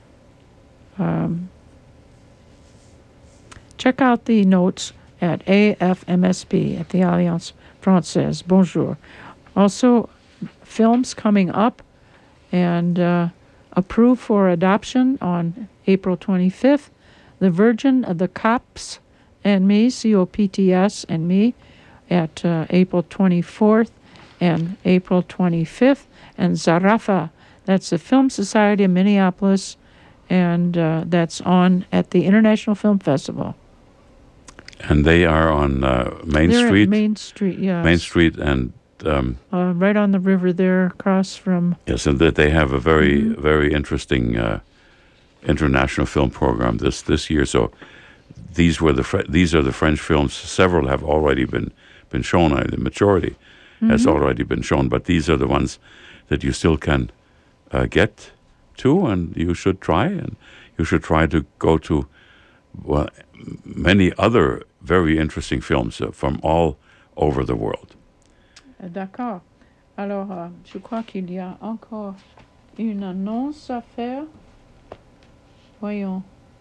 Check out the notes at AFMSP at the Alliance Française. Bonjour. Also, films coming up and approved for adoption on April 25th. The Virgin of the Copts and Me, C-O-P-T-S and Me, at April 24th and April 25th. And Zarafa, that's the Film Society of Minneapolis, and that's on at the International Film Festival. And they are on Main They're Street. At Main Street, yes. Main Street and... right on the river there, across from... Yes, and that they have a very, very interesting international film program this year. So these are the French films. Several have already been shown. The majority has already been shown, but these are the ones that you still can get to, and you should try. And you should try to go to many other very interesting films from all over the world. D'accord. Alors, je crois qu'il y a encore une annonce à faire. Voyons.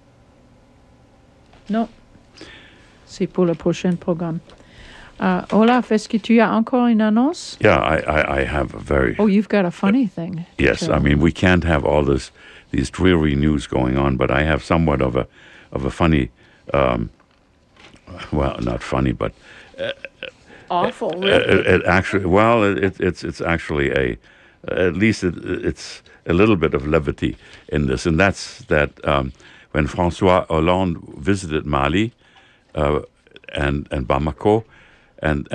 Non. C'est pour le prochain programme. Olaf, est-ce que tu as encore une annonce? Yeah, I have a very... Oh, you've got a funny thing. Yes, I mean, we can't have all these dreary news going on, but I have somewhat of a funny... well, not funny, but... Awful, really. It actually, well, it's actually at least it's a little bit of levity in this, and that's that when François Hollande visited Mali and Bamako and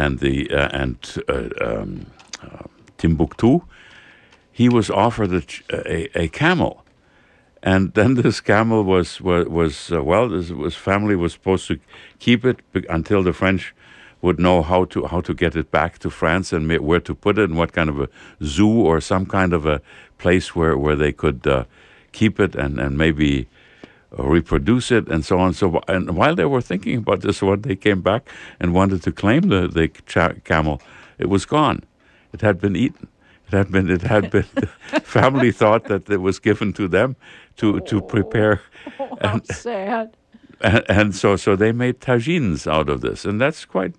Timbuktu, he was offered a camel, and then this camel was his family was supposed to keep it until the French would know how to get it back to France and where to put it and what kind of a zoo or some kind of a place where they could keep it and maybe reproduce it and so on. So and while they were thinking about this, when they came back and wanted to claim the camel, it was gone. It had been eaten. It had been. The family thought that it was given to them to prepare. How sad. And so they made tagines out of this, and that's quite.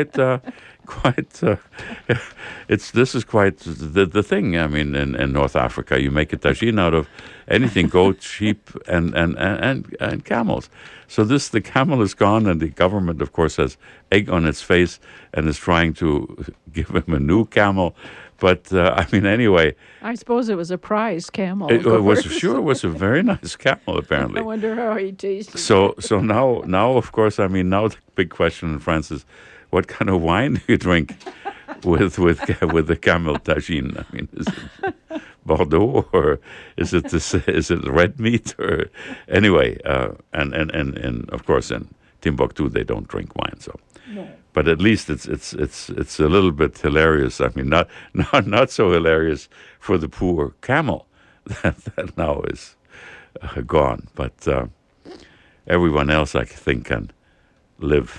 This is quite the thing. I mean, in North Africa, you make a tagine out of anything: goat, sheep, and camels. So the camel is gone, and the government, of course, has egg on its face and is trying to give him a new camel. But I mean, anyway. I suppose it was a prize camel. It was a very nice camel, apparently. I wonder how he tasted. So now, of course, I mean, now the big question in France is, what kind of wine do you drink with the camel tagine? I mean, is it Bordeaux or is it red meat or anyway? And of course, in Timbuktu they don't drink wine, so. No. But at least it's a little bit hilarious. I mean, not so hilarious for the poor camel that now is gone. But everyone else, I think, can live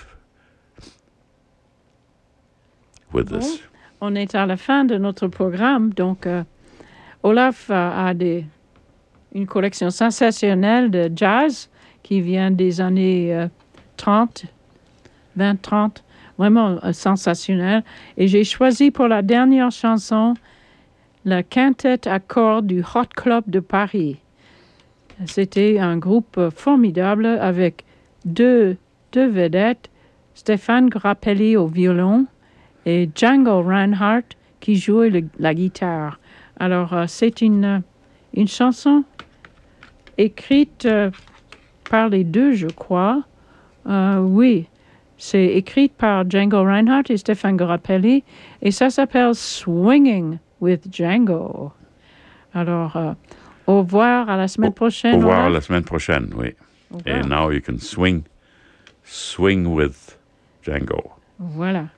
with this. On est à la fin de notre programme, donc Olaf a une collection sensationnelle de jazz qui vient des années 30, vraiment sensationnel. Et j'ai choisi pour la dernière chanson la quintette à cordes du Hot Club de Paris. C'était un groupe formidable avec deux vedettes, Stéphane Grappelli au violon et Django Reinhardt qui jouait la guitare. Alors, c'est une chanson écrite par les deux, je crois. Oui. C'est écrit par Django Reinhardt et Stéphane Grappelli et ça s'appelle Swinging with Django. Alors, au revoir à la semaine prochaine. Au revoir à la semaine prochaine, oui. Et now you can swing with Django. Voilà.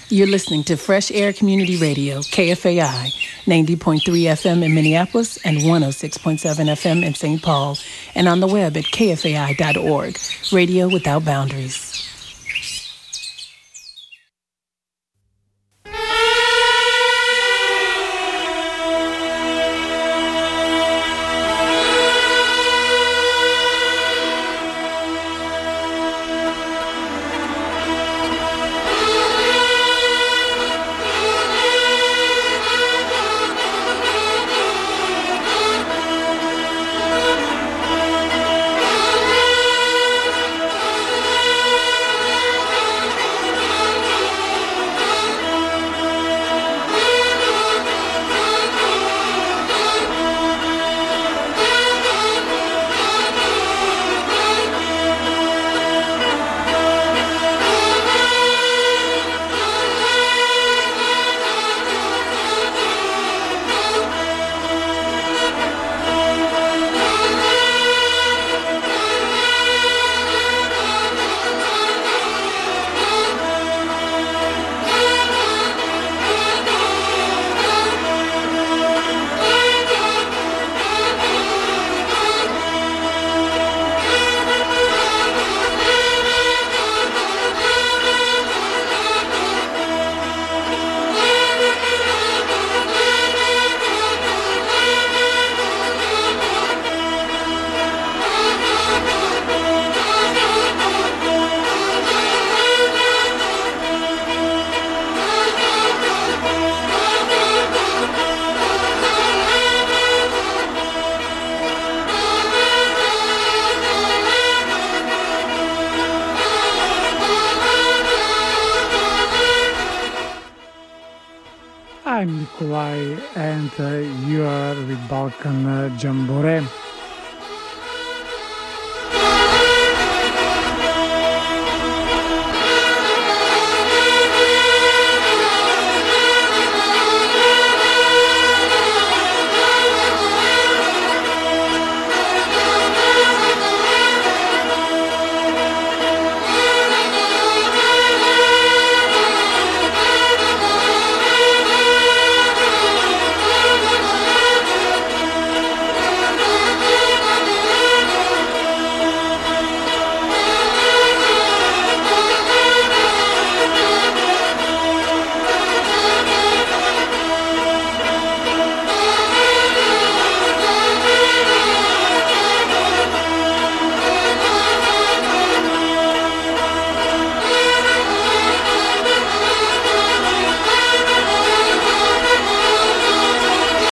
You're listening to Fresh Air Community Radio, KFAI, 90.3 FM in Minneapolis and 106.7 FM in St. Paul, and on the web at kfai.org. Radio without boundaries. I'm Nikolai, and you are with Balkan Jamboree.